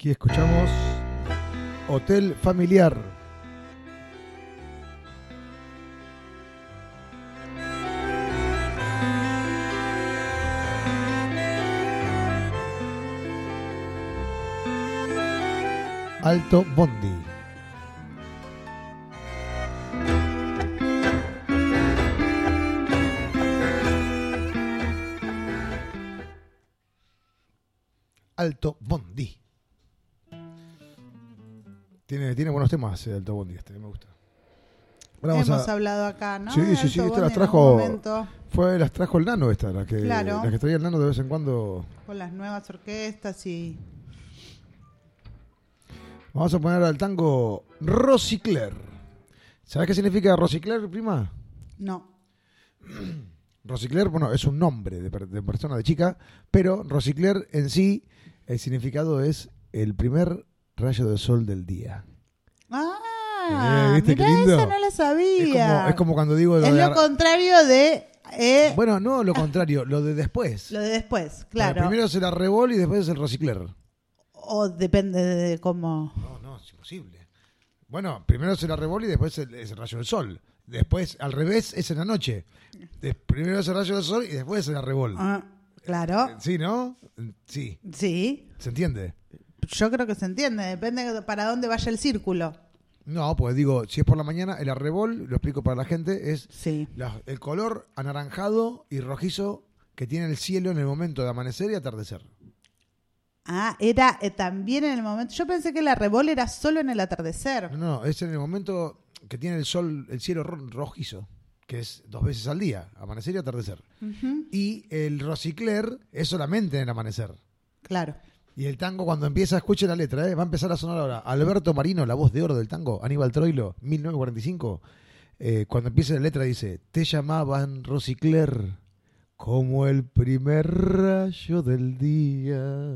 Aquí escuchamos Hotel Familiar. Alto Bondi. Alto Bondi. Tiene buenos temas el Alto Bondi, me gusta. Ahora Hemos hablado acá, ¿no? Sí, De sí, sí, Alto esta las Bondi en trajo. algún momento. Las trajo el Nano esta, la que traía el Nano de vez en cuando. Con las nuevas orquestas y... Vamos a poner al tango Rosicler. ¿Sabes qué significa Rosicler, prima? No. Rosicler, bueno, es un nombre de persona, de chica, pero Rosicler en sí, el significado es el primer rayo de sol del día. ¿Viste mirá, qué lindo? esa no la sabía. Es como cuando digo... Es lo contrario de... Bueno, no lo contrario, lo de después. Lo de después, claro. Primero es el arrebol y después es el Rosicler. O depende de cómo... No, es imposible. Bueno, primero es el arrebol y después es el rayo del sol. Después, al revés, es en la noche. Primero es el rayo del sol y después es el arrebol. Claro. Sí, ¿no? Sí. Sí. ¿Se entiende? Yo creo que se entiende. Depende de para dónde vaya el círculo. No, pues digo, si es por la mañana, el arrebol, lo explico para la gente, es el color anaranjado y rojizo que tiene el cielo en el momento de amanecer y atardecer. Era también en el momento... Yo pensé que el arrebol era solo en el atardecer. No, es en el momento que tiene el sol, el cielo rojizo, que es 2 veces al día, amanecer y atardecer. Uh-huh. Y el Rosicler es solamente en el amanecer. Claro. Y el tango cuando empieza, escuche la letra, va a empezar a sonar ahora. Alberto Marino, la voz de oro del tango, Aníbal Troilo, 1945. Cuando empieza la letra dice, te llamaban Rosicler como el primer rayo del día.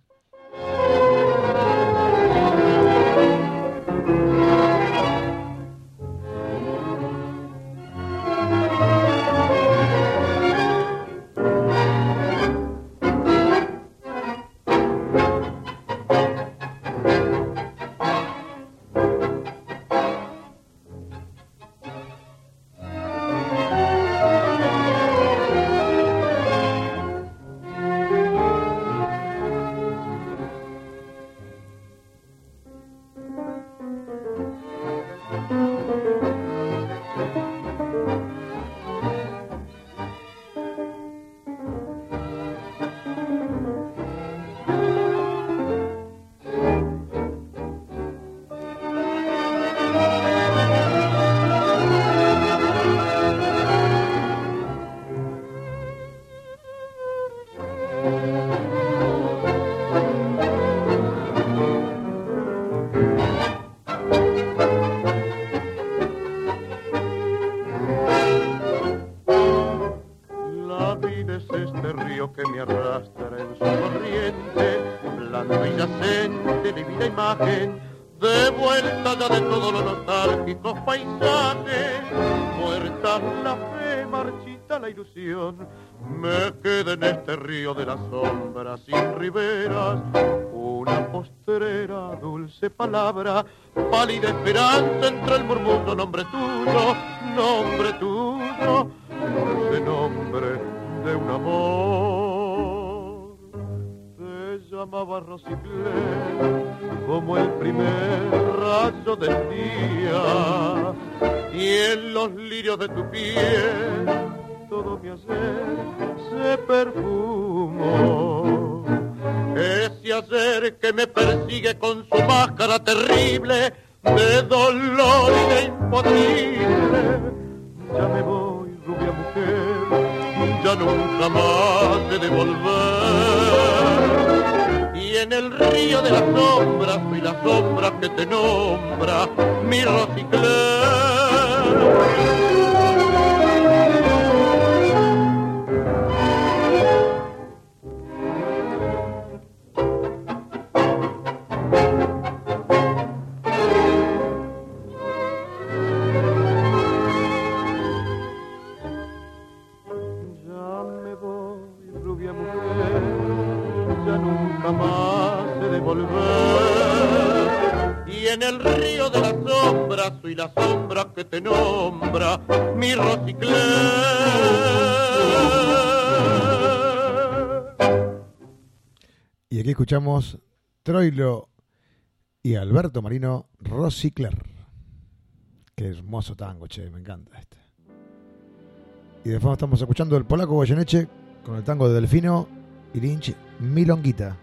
de vuelta ya de todos los nostálgicos paisajes, muerta la fe, marchita la ilusión, me queda en este río de las sombras sin riberas, una postrera dulce palabra, pálida esperanza entre el murmullo, nombre tuyo, dulce nombre de un amor. Te llamaba Rosicler como el primer rayo del día, y en los lirios de tu piel todo mi hacer se perfumó. Ese hacer que me persigue con su máscara terrible de dolor y de imposible. Ya me voy, rubia mujer, ya nunca más he de volver. Y en el río de las sombras soy la sombra que te nombra, mi Rosicler. Jamás he de volver. en el río de las sombras soy la sombra que te nombra, mi Rosicler. Y aquí escuchamos Troilo y Alberto Marino, Rosicler. Qué hermoso tango, che, me encanta este. Y después estamos escuchando el polaco Goyeneche con el tango de Delfino y Lynch, Milonguita.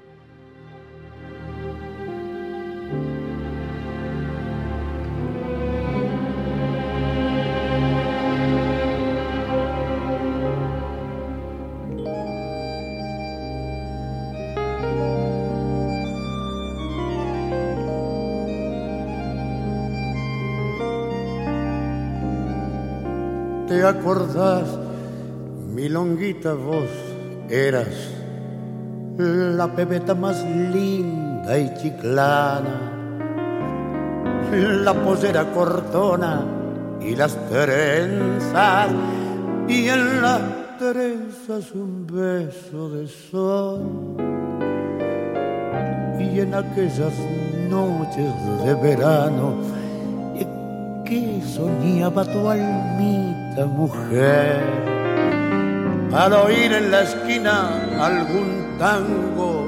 ¿Te acordás, Milonguita, vos eras la pebeta más linda y chiclana, la pollera cortona y las trenzas, y en las trenzas un beso de sol, y en aquellas noches de verano que soñaba tu almita mujer al oír en la esquina algún tango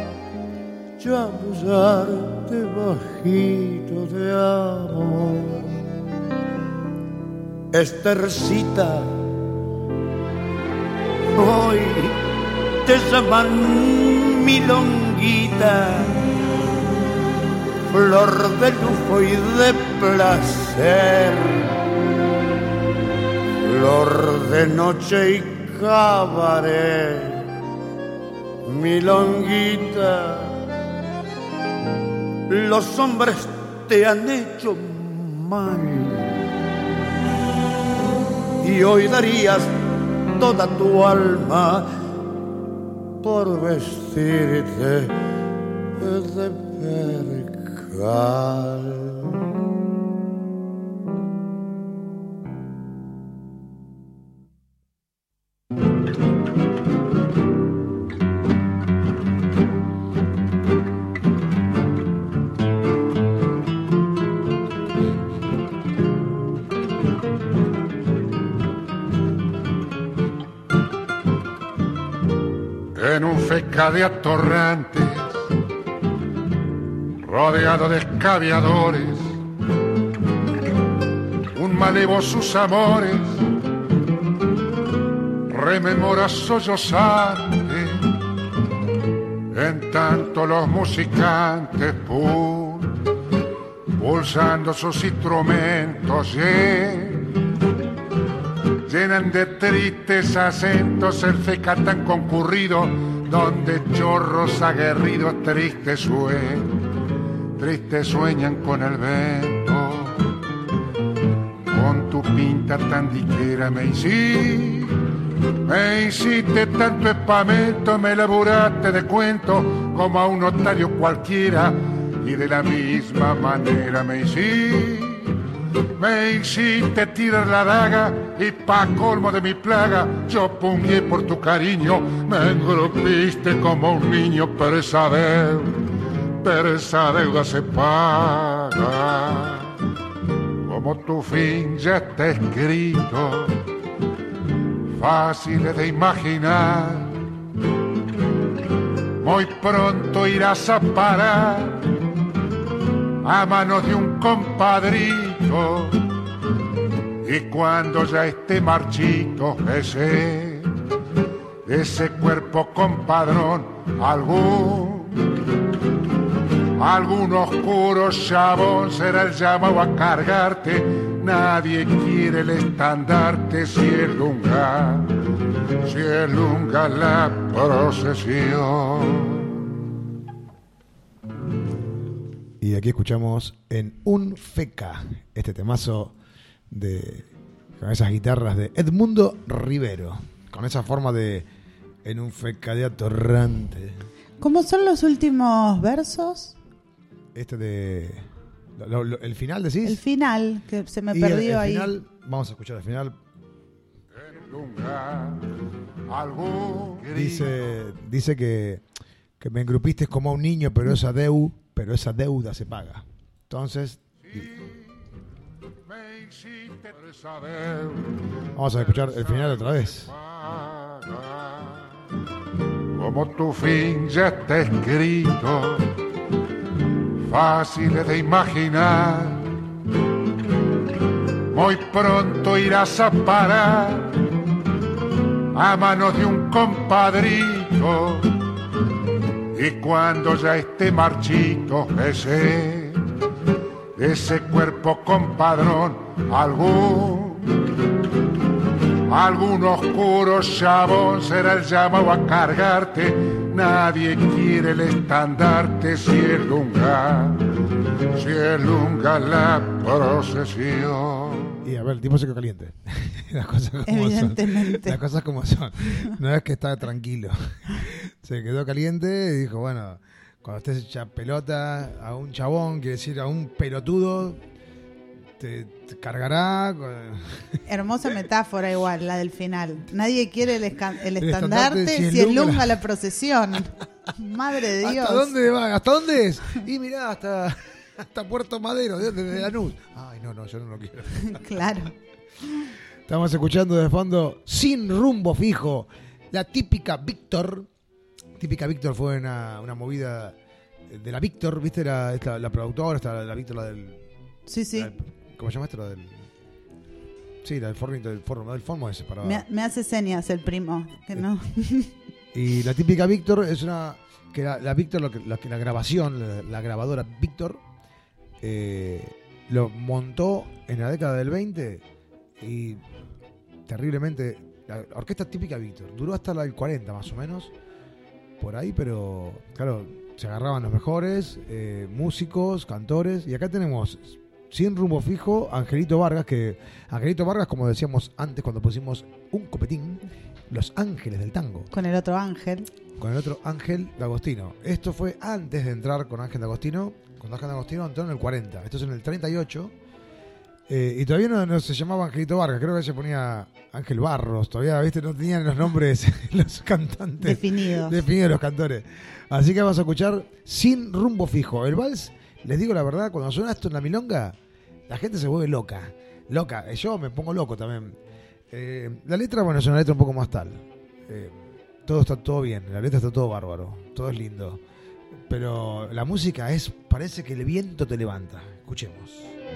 chamullarte bajito de amor. Estercita, hoy te llaman Milonguita, flor de lujo y de placer, flor de noche y cabaret, Milonguita. Los hombres te han hecho mal y hoy darías toda tu alma por vestirte de percal. En un feca de atorrantes, rodeado de escaviadores, un malevo sus amores rememora sollozante, en tanto los musicantes pulsando sus instrumentos llenan de tristes acentos el feca tan concurrido, donde chorros aguerridos tristes sueñan con el vento. Con tu pinta tan diquera me hiciste tanto espamento, me laburaste de cuento como a un notario cualquiera, y de la misma manera me hiciste tirar la daga, y pa' colmo de mi plaga yo pungué por tu cariño, me engrupiste como un niño, pero esa deuda se paga. Como tu fin ya está escrito, fácil de imaginar, muy pronto irás a parar a manos de un compadrito, y cuando ya esté marchito ese cuerpo compadrón, algún oscuro chabón será el llamado a cargarte. Nadie quiere el estandarte si es lunga la procesión. Y aquí escuchamos en Un Feca, este temazo con esas guitarras de Edmundo Rivero, con esa forma de En un Feca de atorrante. ¿Cómo son los últimos versos? El final, ¿decís? El final, que se me y perdió el ahí. Final, vamos a escuchar el final. Dice que me engrupiste como a un niño, pero esa deuda se paga. Entonces, vamos a escuchar el final otra vez. Como tu fin ya está escrito, fácil de imaginar, muy pronto irás a parar a manos de un compadrito, y cuando ya esté marchito ese cuerpo compadrón, algún oscuro chabón será el llamado a cargarte. Nadie quiere el estandarte si es lunga la procesión. Y a ver, el tipo se quedó caliente. Las cosas como Evidentemente. son. Las cosas como son. No es que estaba tranquilo. Se quedó caliente y dijo, bueno, cuando estés hecha pelota a un chabón, quiere decir a un pelotudo, te cargará. Hermosa metáfora igual, la del final. Nadie quiere el estandarte si es lunga la procesión. Madre de Dios. ¿Hasta dónde va? ¿Hasta dónde es? Y mirá, hasta Puerto Madero, desde Lanús. Ay, no, yo no lo quiero. Claro. Estamos escuchando de fondo Sin Rumbo Fijo, la típica Víctor. Típica Víctor fue una movida de la Víctor, ¿viste? La productora, está la Víctor, la del... Sí. ¿Cómo se llama esto? La del... Sí, la del forno ese. Para... Me hace señas el primo, que no. Y la típica Víctor es una... que la Víctor, la grabación, la grabadora Víctor, lo montó en la década del 20 y terriblemente... La orquesta típica Víctor duró hasta la del 40 más o menos, por ahí, pero claro, se agarraban los mejores músicos, cantores, y acá tenemos Sin Rumbo Fijo, Angelito Vargas, como decíamos antes cuando pusimos un copetín, Los Ángeles del Tango. Con el otro Ángel D'Agostino. Esto fue antes de entrar con Ángel D'Agostino. Cuando Ángel D'Agostino entró en el 40. Esto es en el 38. Y todavía no se llamaba Angelito Vargas. Creo que se ponía Ángel Barros. Todavía, ¿viste? No tenían los nombres los cantantes. Definidos los cantores. Así que vamos a escuchar Sin Rumbo Fijo. El vals, les digo la verdad, cuando suena esto en la milonga, la gente se vuelve loca. Yo me pongo loco también. La letra, bueno, es una letra un poco más tal. Todo está todo bien, la letra está todo bárbaro, todo es lindo. Pero la música parece que el viento te levanta. Escuchemos.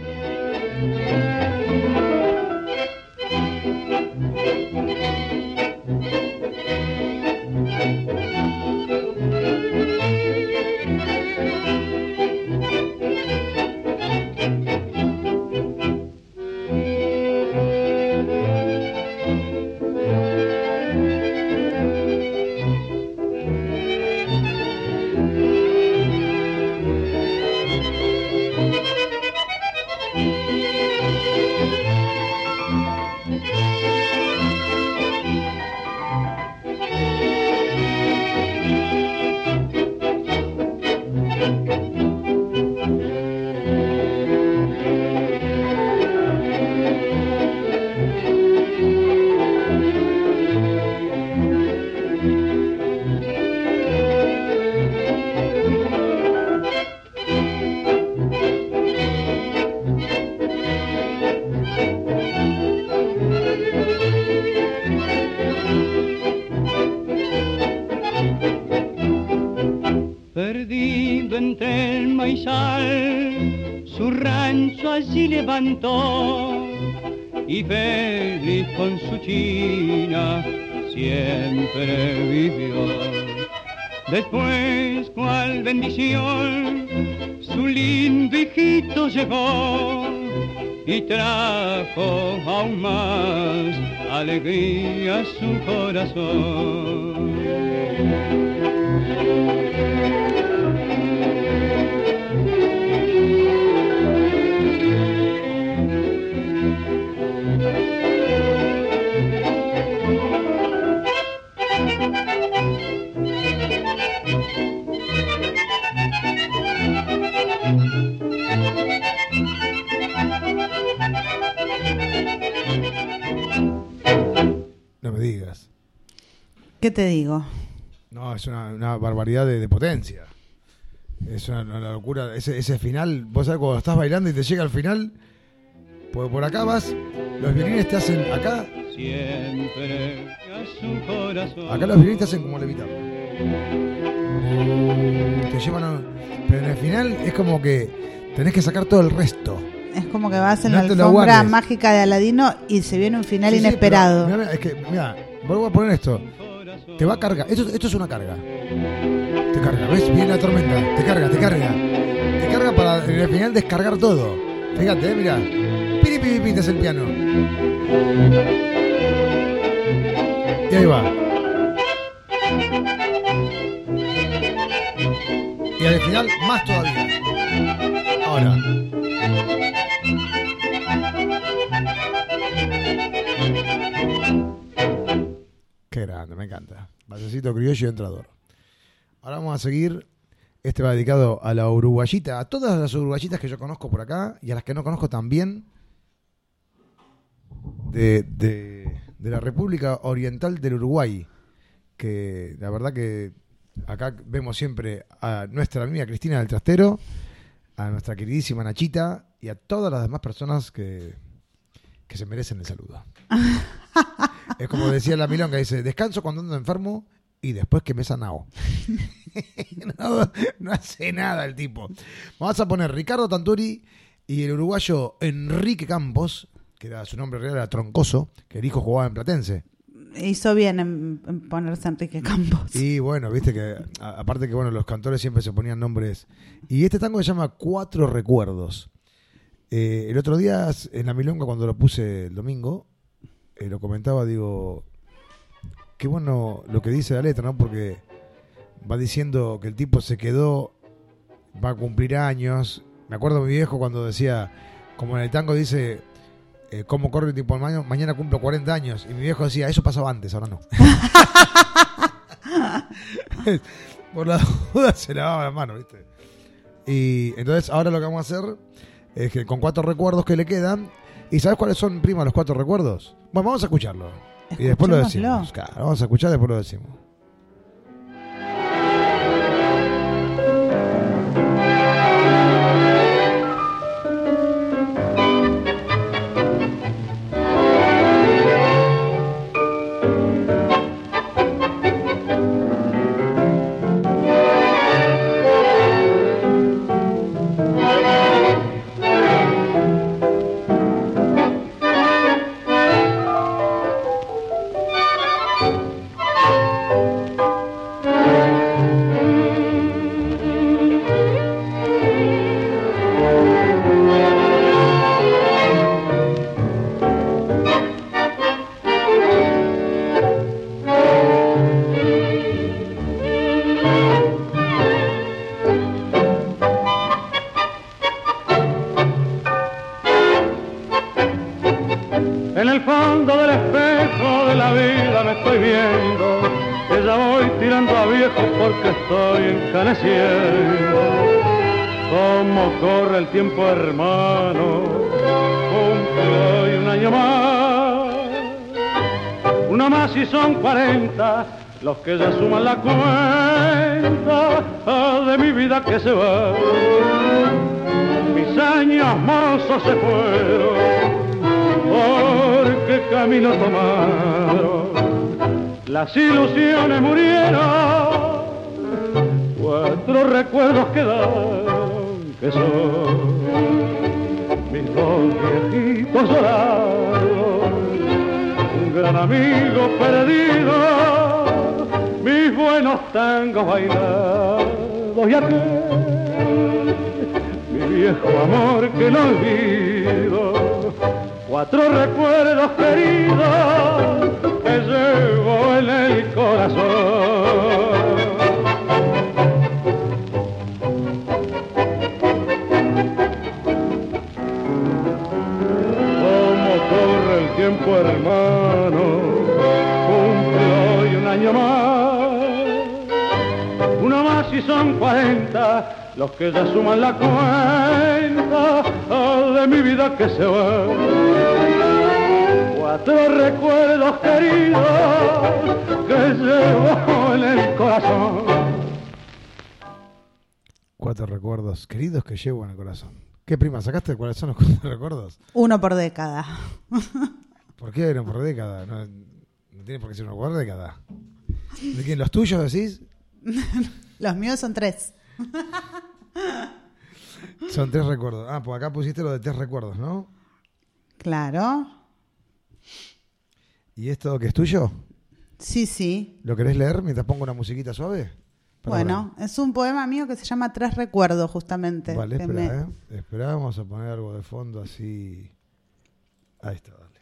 Perdido entre el maizal, su rancho allí levantó, y feliz con su china siempre vivió. Después, cual bendición, su lindo hijito llegó, y trajo aún más alegría a su corazón. No me digas. ¿Qué te digo? No, es una barbaridad de potencia. Es una locura. Ese final, vos sabés, cuando estás bailando y te llega al final, pues por acá vas, los violines te hacen acá. Siempre a su corazón. Acá los violines te hacen como levitar. Te llevan pero en el final es como que tenés que sacar todo el resto. Es como que vas en No la te lo alfombra guardes. mágica de Aladino y se viene un final Sí, inesperado. pero, es que, mira, vuelvo a poner esto. Te va a cargar. Esto es una carga. Te carga, ¿ves? Viene la tormenta. Te carga. Te carga para en el final descargar todo. Fíjate, mira. Piri, piri, piri, es el piano. Y ahí va. Y al final, más todavía. Ahora. Qué grande, me encanta. Vallecito criollo y entrador. Ahora vamos a seguir. Este va dedicado a la uruguayita, a todas las uruguayitas que yo conozco por acá y a las que no conozco también de la República Oriental del Uruguay. Que la verdad que acá vemos siempre a nuestra amiga Cristina del Trastero, a nuestra queridísima Nachita y a todas las demás personas que se merecen el saludo. Es como decía la milonga, dice, descanso cuando ando enfermo y después que me he sanado. No hace nada el tipo. Vamos a poner Ricardo Tanturi y el uruguayo Enrique Campos, que era su nombre real, era Troncoso, que el hijo jugaba en Platense. Hizo bien en ponerse Enrique Campos. Y bueno, viste que aparte que bueno, los cantores siempre se ponían nombres. Y este tango se llama Cuatro Recuerdos. El otro día en la milonga, cuando lo puse el domingo, lo comentaba, digo, qué bueno lo que dice la letra, ¿no? Porque va diciendo que el tipo se quedó, va a cumplir años. Me acuerdo de mi viejo cuando decía, como en el tango dice, ¿cómo corre el tiempo? Mañana cumplo 40 años. Y mi viejo decía, eso pasaba antes, ahora no. Por la duda se lavaba la mano, ¿viste? Y entonces ahora lo que vamos a hacer es que con 4 recuerdos que le quedan. ¿Y sabes cuáles son, prima, los 4 recuerdos? Bueno, vamos a escucharlo. Y después lo decimos. Claro, vamos a escuchar y después lo decimos. En el fondo del espejo de la vida me estoy viendo, que ya voy tirando a viejo porque estoy encaneciendo. Cómo corre el tiempo, hermano, cumple hoy un año más. Uno más y son 40 los que ya suman la cuenta de mi vida que se va. Mis años mozos se fueron, porque camino tomaron, las ilusiones murieron, 4 recuerdos quedaron, que son mis 2 viejitos llorados, un gran amigo perdido, mis buenos tangos bailados y aquel, mi viejo amor que no olvido. 4 recuerdos queridos que llevo en el corazón. Cómo corre el tiempo, hermano, cumple hoy un año más. Uno más y son 40 los que ya suman la cuenta de mi vida que se va. 4 recuerdos queridos que llevo en el corazón. 4 recuerdos queridos que llevo en el corazón. ¿Qué, prima? ¿Sacaste cuáles son los 4 recuerdos? Uno por década. ¿Por qué uno por década? No tiene por qué ser uno por década. ¿De quién? ¿Los tuyos decís? Los míos son 3. Son 3 recuerdos. Ah, pues acá pusiste lo de 3 recuerdos, ¿no? Claro. ¿Y esto que es tuyo? Sí, sí. ¿Lo querés leer mientras pongo una musiquita suave? Bueno, es un poema mío que se llama 3 recuerdos, justamente. Vale, espera, Espera, vamos a poner algo de fondo así. Ahí está, dale.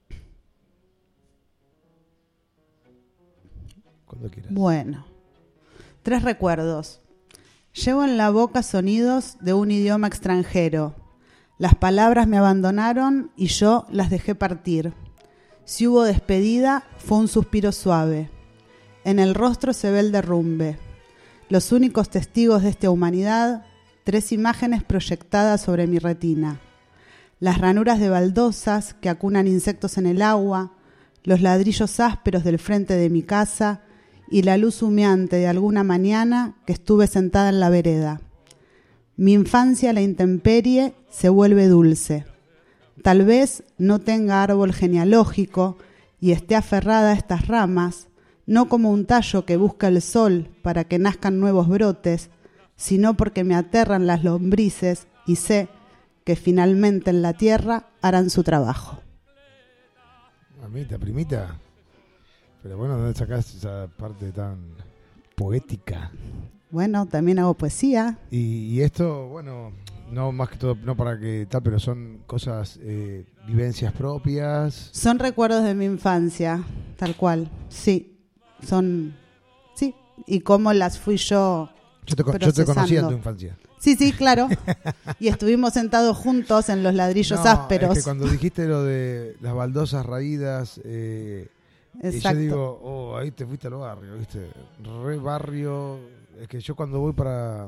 Cuando quieras. Bueno, 3 recuerdos. Llevo en la boca sonidos de un idioma extranjero. Las palabras me abandonaron y yo las dejé partir. Si hubo despedida, fue un suspiro suave. En el rostro se ve el derrumbe. Los únicos testigos de esta humanidad, 3 imágenes proyectadas sobre mi retina. Las ranuras de baldosas que acunan insectos en el agua, los ladrillos ásperos del frente de mi casa y la luz humeante de alguna mañana que estuve sentada en la vereda. Mi infancia a la intemperie se vuelve dulce. Tal vez no tenga árbol genealógico y esté aferrada a estas ramas, no como un tallo que busca el sol para que nazcan nuevos brotes, sino porque me aterran las lombrices y sé que finalmente en la tierra harán su trabajo. Mamita, primita. Pero bueno, ¿dónde sacás esa parte tan poética? Bueno, también hago poesía. Y esto, bueno, no más que todo, no para que tal, pero son cosas, vivencias propias. Son recuerdos de mi infancia, tal cual, sí. Sí, y cómo las fui yo te conocí en tu infancia. Sí, sí, claro. Y estuvimos sentados juntos en los ladrillos ásperos. Es que cuando dijiste lo de las baldosas raídas, y yo digo, ahí te fuiste al barrio, ¿viste? Re barrio. Es que yo cuando voy cada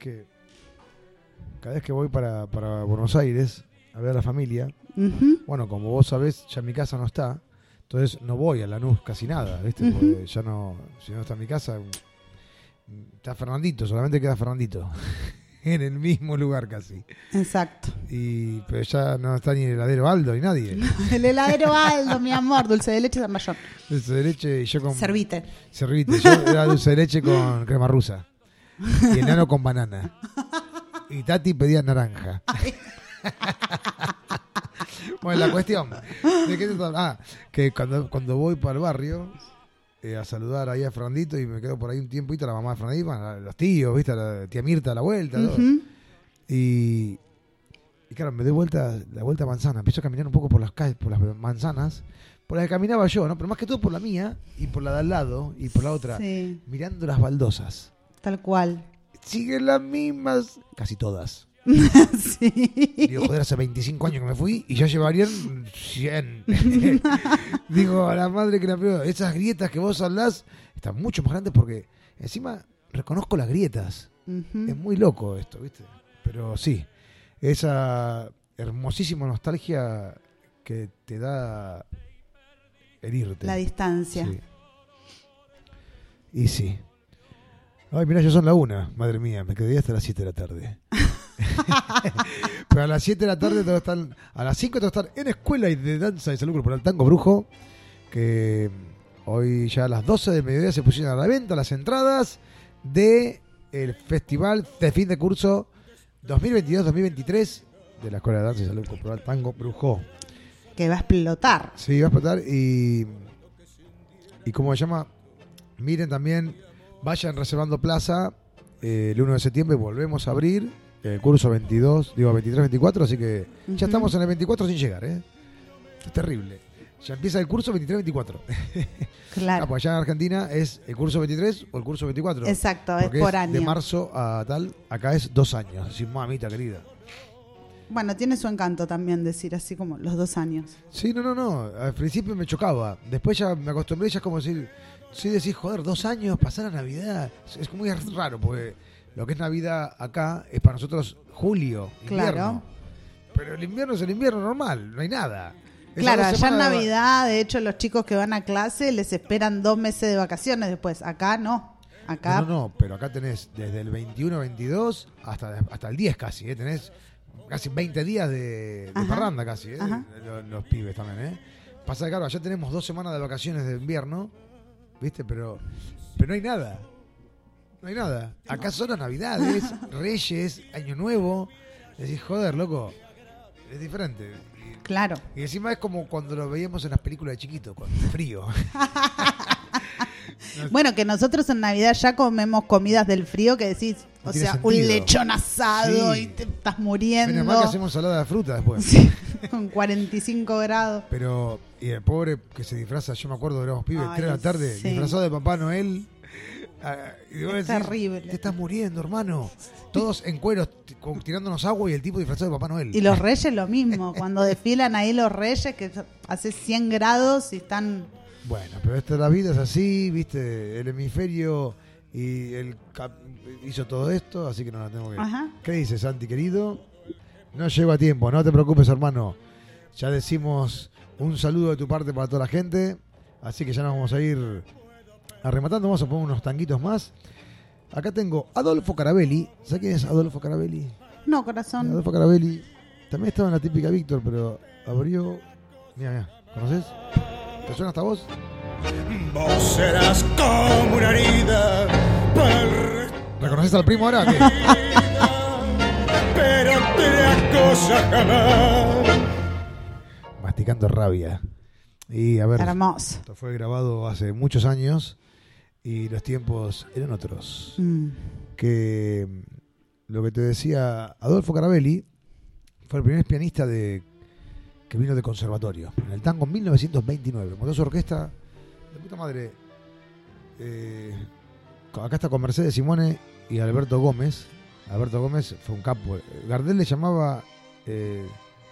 vez que voy para Buenos Aires a ver a la familia, bueno, como vos sabés, ya mi casa no está. Entonces no voy a Lanús casi nada, ¿viste? Porque ya no, si no está en mi casa, está Fernandito, solamente queda Fernandito. En el mismo lugar casi. Exacto. Pero ya no está ni el heladero Aldo ni nadie. El heladero Aldo, mi amor, dulce de leche San Mayor. Dulce de leche y yo con... Servite. Yo era dulce de leche con crema rusa. Y enano con banana. Y Tati pedía naranja. Bueno, la cuestión ¿de qué que cuando voy para el barrio a saludar ahí a Fernandito y me quedo por ahí un tiempito, la mamá de Fernandito, los tíos, ¿viste? La tía Mirta a la vuelta, todo. Y claro, me doy la vuelta a manzana, empiezo a caminar un poco por las calles, por las manzanas, por las que caminaba yo, ¿no? Pero más que todo por la mía y por la de al lado y por la otra, mirando las baldosas. Tal cual. Siguen las mismas, casi todas. Sí. Digo, joder, hace 25 años que me fui y ya llevarían 100. Digo, a la madre que la peor. Esas grietas que vos hablás están mucho más grandes porque encima reconozco las grietas. Es muy loco esto, ¿viste? Pero sí, esa hermosísima nostalgia que te da el irte. La distancia. Sí. Y sí. Ay, mirá, ya son la 1, madre mía, me quedé hasta las 7 de la tarde. Pero a las 7 de la tarde tengo que estar, a las 5 tengo que estar en Escuela de Danza y Salud Corporal Tango Brujo, que hoy ya a las 12 del mediodía se pusieron a la venta las entradas de el festival de fin de curso 2022-2023 de la Escuela de Danza y Salud Corporal Tango Brujo. Que va a explotar. Sí, va a explotar y ¿cómo se llama? Miren también, vayan reservando plaza, el 1 de septiembre volvemos a abrir el curso 23-24, así que ya estamos en el 24 sin llegar, ¿eh? Es terrible. Ya empieza el curso 23-24. Claro. Pues allá en Argentina es el curso 23 o el curso 24. Exacto, es por año. De marzo a tal, acá es 2 años. Así, mamita querida. Bueno, tiene su encanto también decir así como los 2 años. Sí, no. Al principio me chocaba. Después ya me acostumbré, ya es como decir, joder, 2 años, pasar a Navidad. Es muy raro, porque lo que es Navidad acá es para nosotros julio, invierno. Claro. Pero el invierno es el invierno normal, no hay nada. Claro, allá en Navidad, de hecho, los chicos que van a clase les esperan 2 meses de vacaciones después. Acá no. Acá. No, pero acá tenés desde el 21-22 hasta el 10 casi, tenés casi 20 días de parranda casi, los pibes también, Pasa que claro, allá tenemos 2 semanas de vacaciones de invierno, ¿viste? Pero no hay nada. No hay nada. Acá solo Navidades, Reyes, Año Nuevo. Decís, joder, loco, es diferente. Claro. Y encima es como cuando lo veíamos en las películas de chiquito, con frío. Bueno, que nosotros en Navidad ya comemos comidas del frío que decís, No o tiene sea, sentido. un lechón asado Sí. y te estás muriendo. Menos mal que hacemos salada de fruta después. Sí, con 45 grados. Pero, y el pobre que se disfraza, yo me acuerdo que éramos pibes, 3 de la tarde, sí. disfrazado de Papá Noel. Y vos Es decís, terrible. te estás muriendo, hermano. Todos en cueros, tirándonos agua y el tipo disfrazado de Papá Noel. Y los reyes lo mismo, cuando desfilan ahí los reyes que hace 100 grados y están... Bueno, pero la vida es así, viste, el hemisferio hizo todo esto, así que no la tengo que... Ajá. ¿Qué dices, Santi, querido? No llego a tiempo, no te preocupes, hermano. Ya decimos un saludo de tu parte para toda la gente, así que ya nos vamos a ir arrematando, vamos a poner unos tanguitos más. Acá tengo Adolfo Carabelli. ¿Sabes quién es Adolfo Carabelli? No, corazón. Adolfo Carabelli también estaba en la típica Víctor, pero abrió... Mira, ¿conoces? ¿Te suena esta voz? Vos serás como una herida para el resto ¿Reconoces al primo ahora? ¿Qué? pero otra cosa jamás. Masticando rabia. Y a ver, Hermoso. esto fue grabado hace muchos años y los tiempos eran otros. Que lo que te decía, Adolfo Carabelli fue el primer pianista que vino de conservatorio. En el tango en 1929. Montó su orquesta de puta madre. Acá está con Mercedes Simone y Alberto Gómez. Alberto Gómez fue un capo. Gardel le llamaba el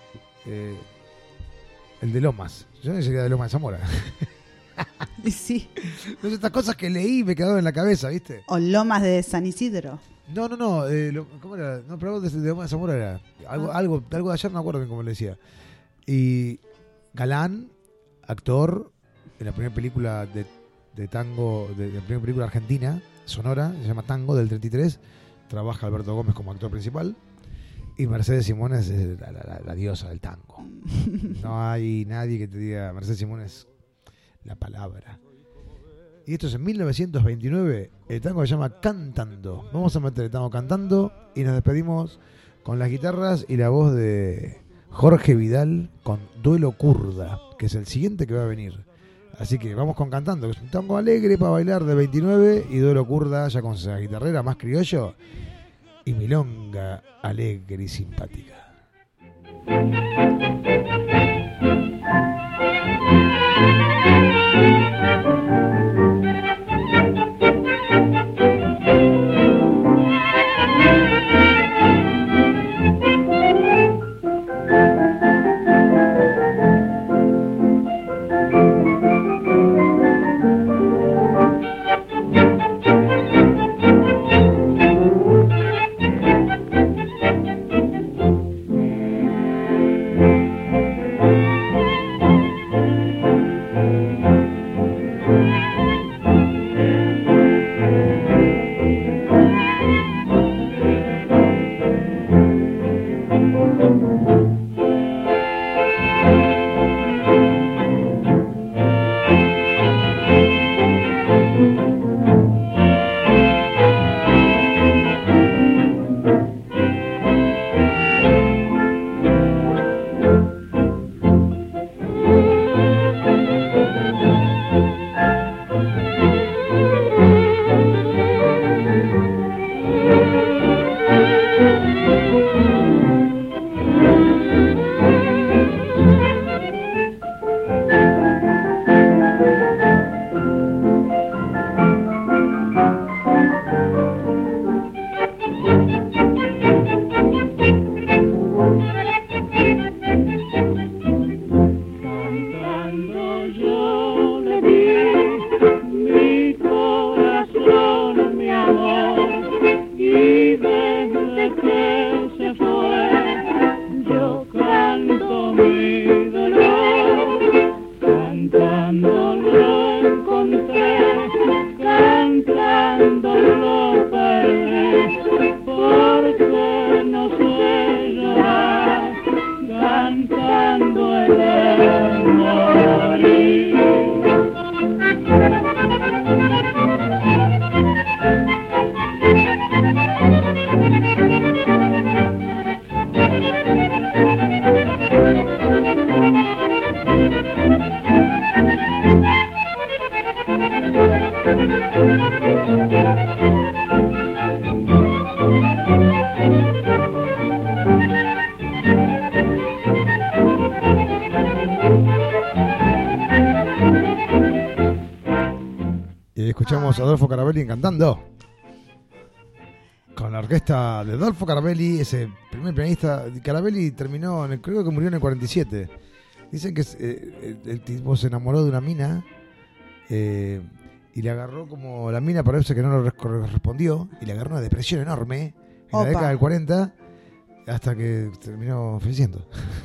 de Lomas. Yo no sería de Lomas de Zamora. Sí. No sé, estas cosas que leí me quedaron en la cabeza, ¿viste? O Lomas de San Isidro. No. ¿Cómo era? No, pero de Lomas de Zamora era. Algo de ayer, no me acuerdo bien cómo le decía. Y galán, actor, en la primera película de tango, de la primera película argentina, sonora, se llama Tango, del 33. Trabaja Alberto Gómez como actor principal. Y Mercedes Simone es la diosa del tango. No hay nadie que te diga, Mercedes Simone es la palabra. Y esto es en 1929. El tango se llama Cantando. Vamos a meter el tango Cantando y nos despedimos con las guitarras y la voz de Jorge Vidal con Duelo Kurda, que es el siguiente que va a venir. Así que vamos con Cantando, que es un tango alegre para bailar de 29, y Duelo Kurda ya con esa guitarrera más criollo y milonga alegre y simpática. Y escuchamos a Adolfo Carabelli cantando con la orquesta de Adolfo Carabelli, ese primer pianista. Carabelli terminó, creo que murió en el 47. Dicen que el tipo se enamoró de una mina y le agarró como la mina, parece que no lo correspondió, y le agarró una depresión enorme en la década del 40 hasta que terminó falleciendo.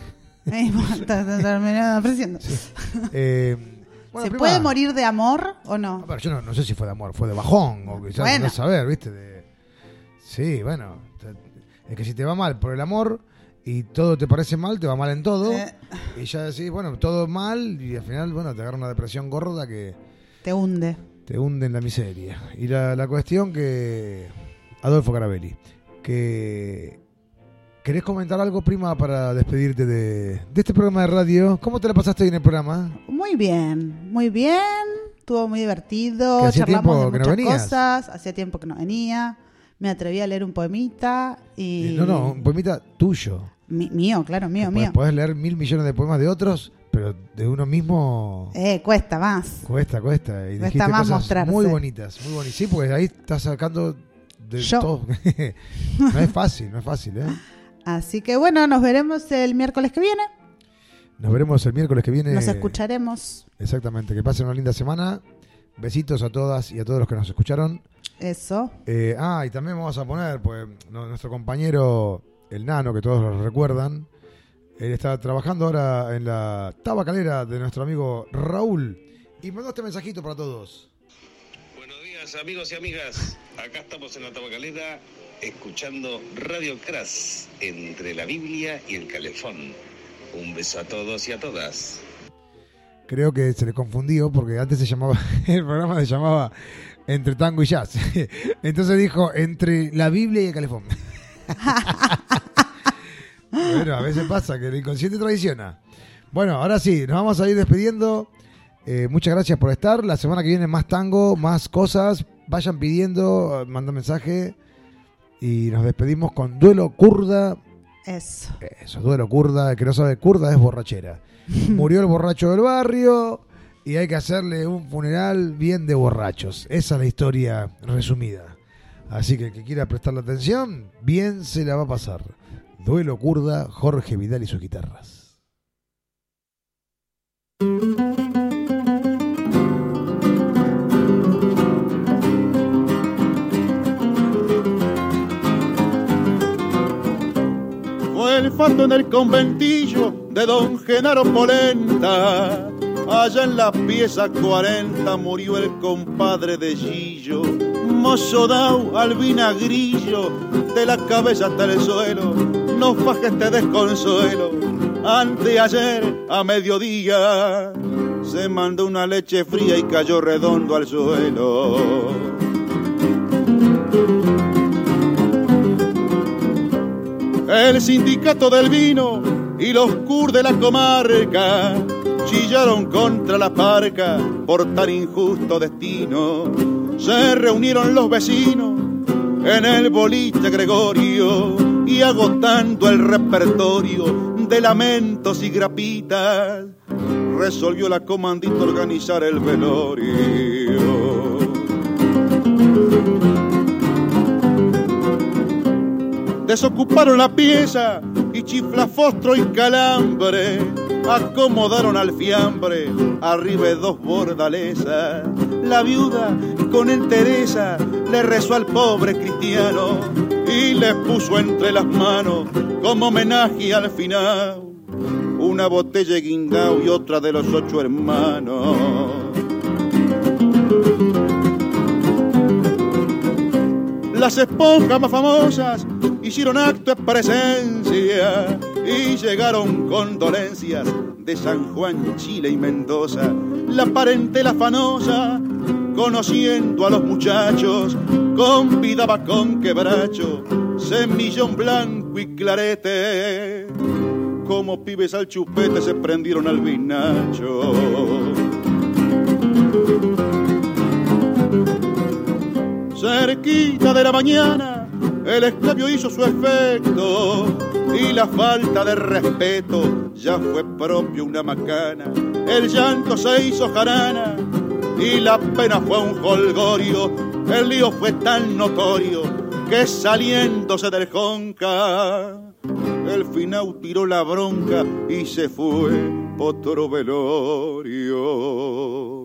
Terminó ofreciendo. Sí. Bueno, ¿Se prima, puede morir de amor o no? A ver, yo no sé si fue de amor, fue de bajón, o quizás Bueno. no saber, ¿viste? Sí, bueno, es que si te va mal por el amor y todo te parece mal, te va mal en todo, y ya decís, bueno, todo mal, y al final, bueno, te agarra una depresión gorda que te hunde en la miseria. Y la cuestión que Adolfo Carabelli, que ¿querés comentar algo, prima, para despedirte de este programa de radio? ¿Cómo te la pasaste hoy en el programa? Muy bien, estuvo muy divertido, Que hacía charlamos tiempo de que no muchas venías. cosas, hacía tiempo que no venía, me atreví a leer un poemita y... No, un poemita tuyo. Mío, claro, mío. Podés leer 1.000 millones de poemas de otros, pero de uno mismo... Cuesta más. Cuesta. Y Cuesta dijiste más cosas mostrarse. muy bonitas. Sí, porque ahí estás sacando de Yo. todo. No es fácil, ¿eh? Así que bueno, nos veremos el miércoles que viene. Nos veremos el miércoles que viene. Nos escucharemos. Exactamente, que pasen una linda semana. Besitos a todas y a todos los que nos escucharon. Eso. Y también vamos a poner, pues, nuestro compañero, el Nano, que todos lo recuerdan. Él está trabajando ahora en la tabacalera de nuestro amigo Raúl. Y mandó este mensajito para todos. Buenos días, amigos y amigas. Acá estamos en la tabacalera escuchando Radio Crass, entre la Biblia y el calefón. Un beso a todos y a todas. Creo que se le confundió porque antes el programa se llamaba Entre Tango y Jazz. Entonces dijo Entre la Biblia y el calefón. Bueno, a veces pasa que el inconsciente traiciona. Bueno, ahora sí, nos vamos a ir despidiendo. Muchas gracias por estar. La semana que viene más tango, más cosas. Vayan pidiendo, mandan mensaje. Y nos despedimos con Duelo Kurda. Eso, Duelo Kurda. El que no sabe, Kurda es borrachera. Murió el borracho del barrio y hay que hacerle un funeral bien de borrachos. Esa es la historia resumida. Así que el que quiera prestarle atención, bien se la va a pasar. Duelo Kurda, Jorge Vidal y sus guitarras. Fue el fato en el conventillo de don Genaro Polenta. Allá en la pieza 40 murió el compadre de Gillo. Mozo dao al vinagrillo, de la cabeza hasta el suelo, no fajes este desconsuelo. Anteayer a mediodía se mandó una leche fría y cayó redondo al suelo. El sindicato del vino y los cur de la comarca chillaron contra la parca por tan injusto destino. Se reunieron los vecinos en el boliche Gregorio y agotando el repertorio de lamentos y grapitas, resolvió la comandita organizar el velorio. Desocuparon la pieza y chiflafostro y calambre acomodaron al fiambre arriba de dos bordalesas. La viuda con entereza le rezó al pobre cristiano y le puso entre las manos como homenaje al final una botella de guindao y otra de los 8 hermanos. Las esponjas más famosas hicieron acto de presencia y llegaron condolencias de San Juan, Chile y Mendoza. La parentela afanosa, conociendo a los muchachos, convidaba con quebracho, semillón blanco y clarete. Como pibes al chupete se prendieron al vinacho. cerquita de la mañana, el escabio hizo su efecto y la falta de respeto ya fue propio una macana. El llanto se hizo jarana y la pena fue un jolgorio. El lío fue tan notorio que saliéndose del jonca, el finau tiró la bronca y se fue otro velorio.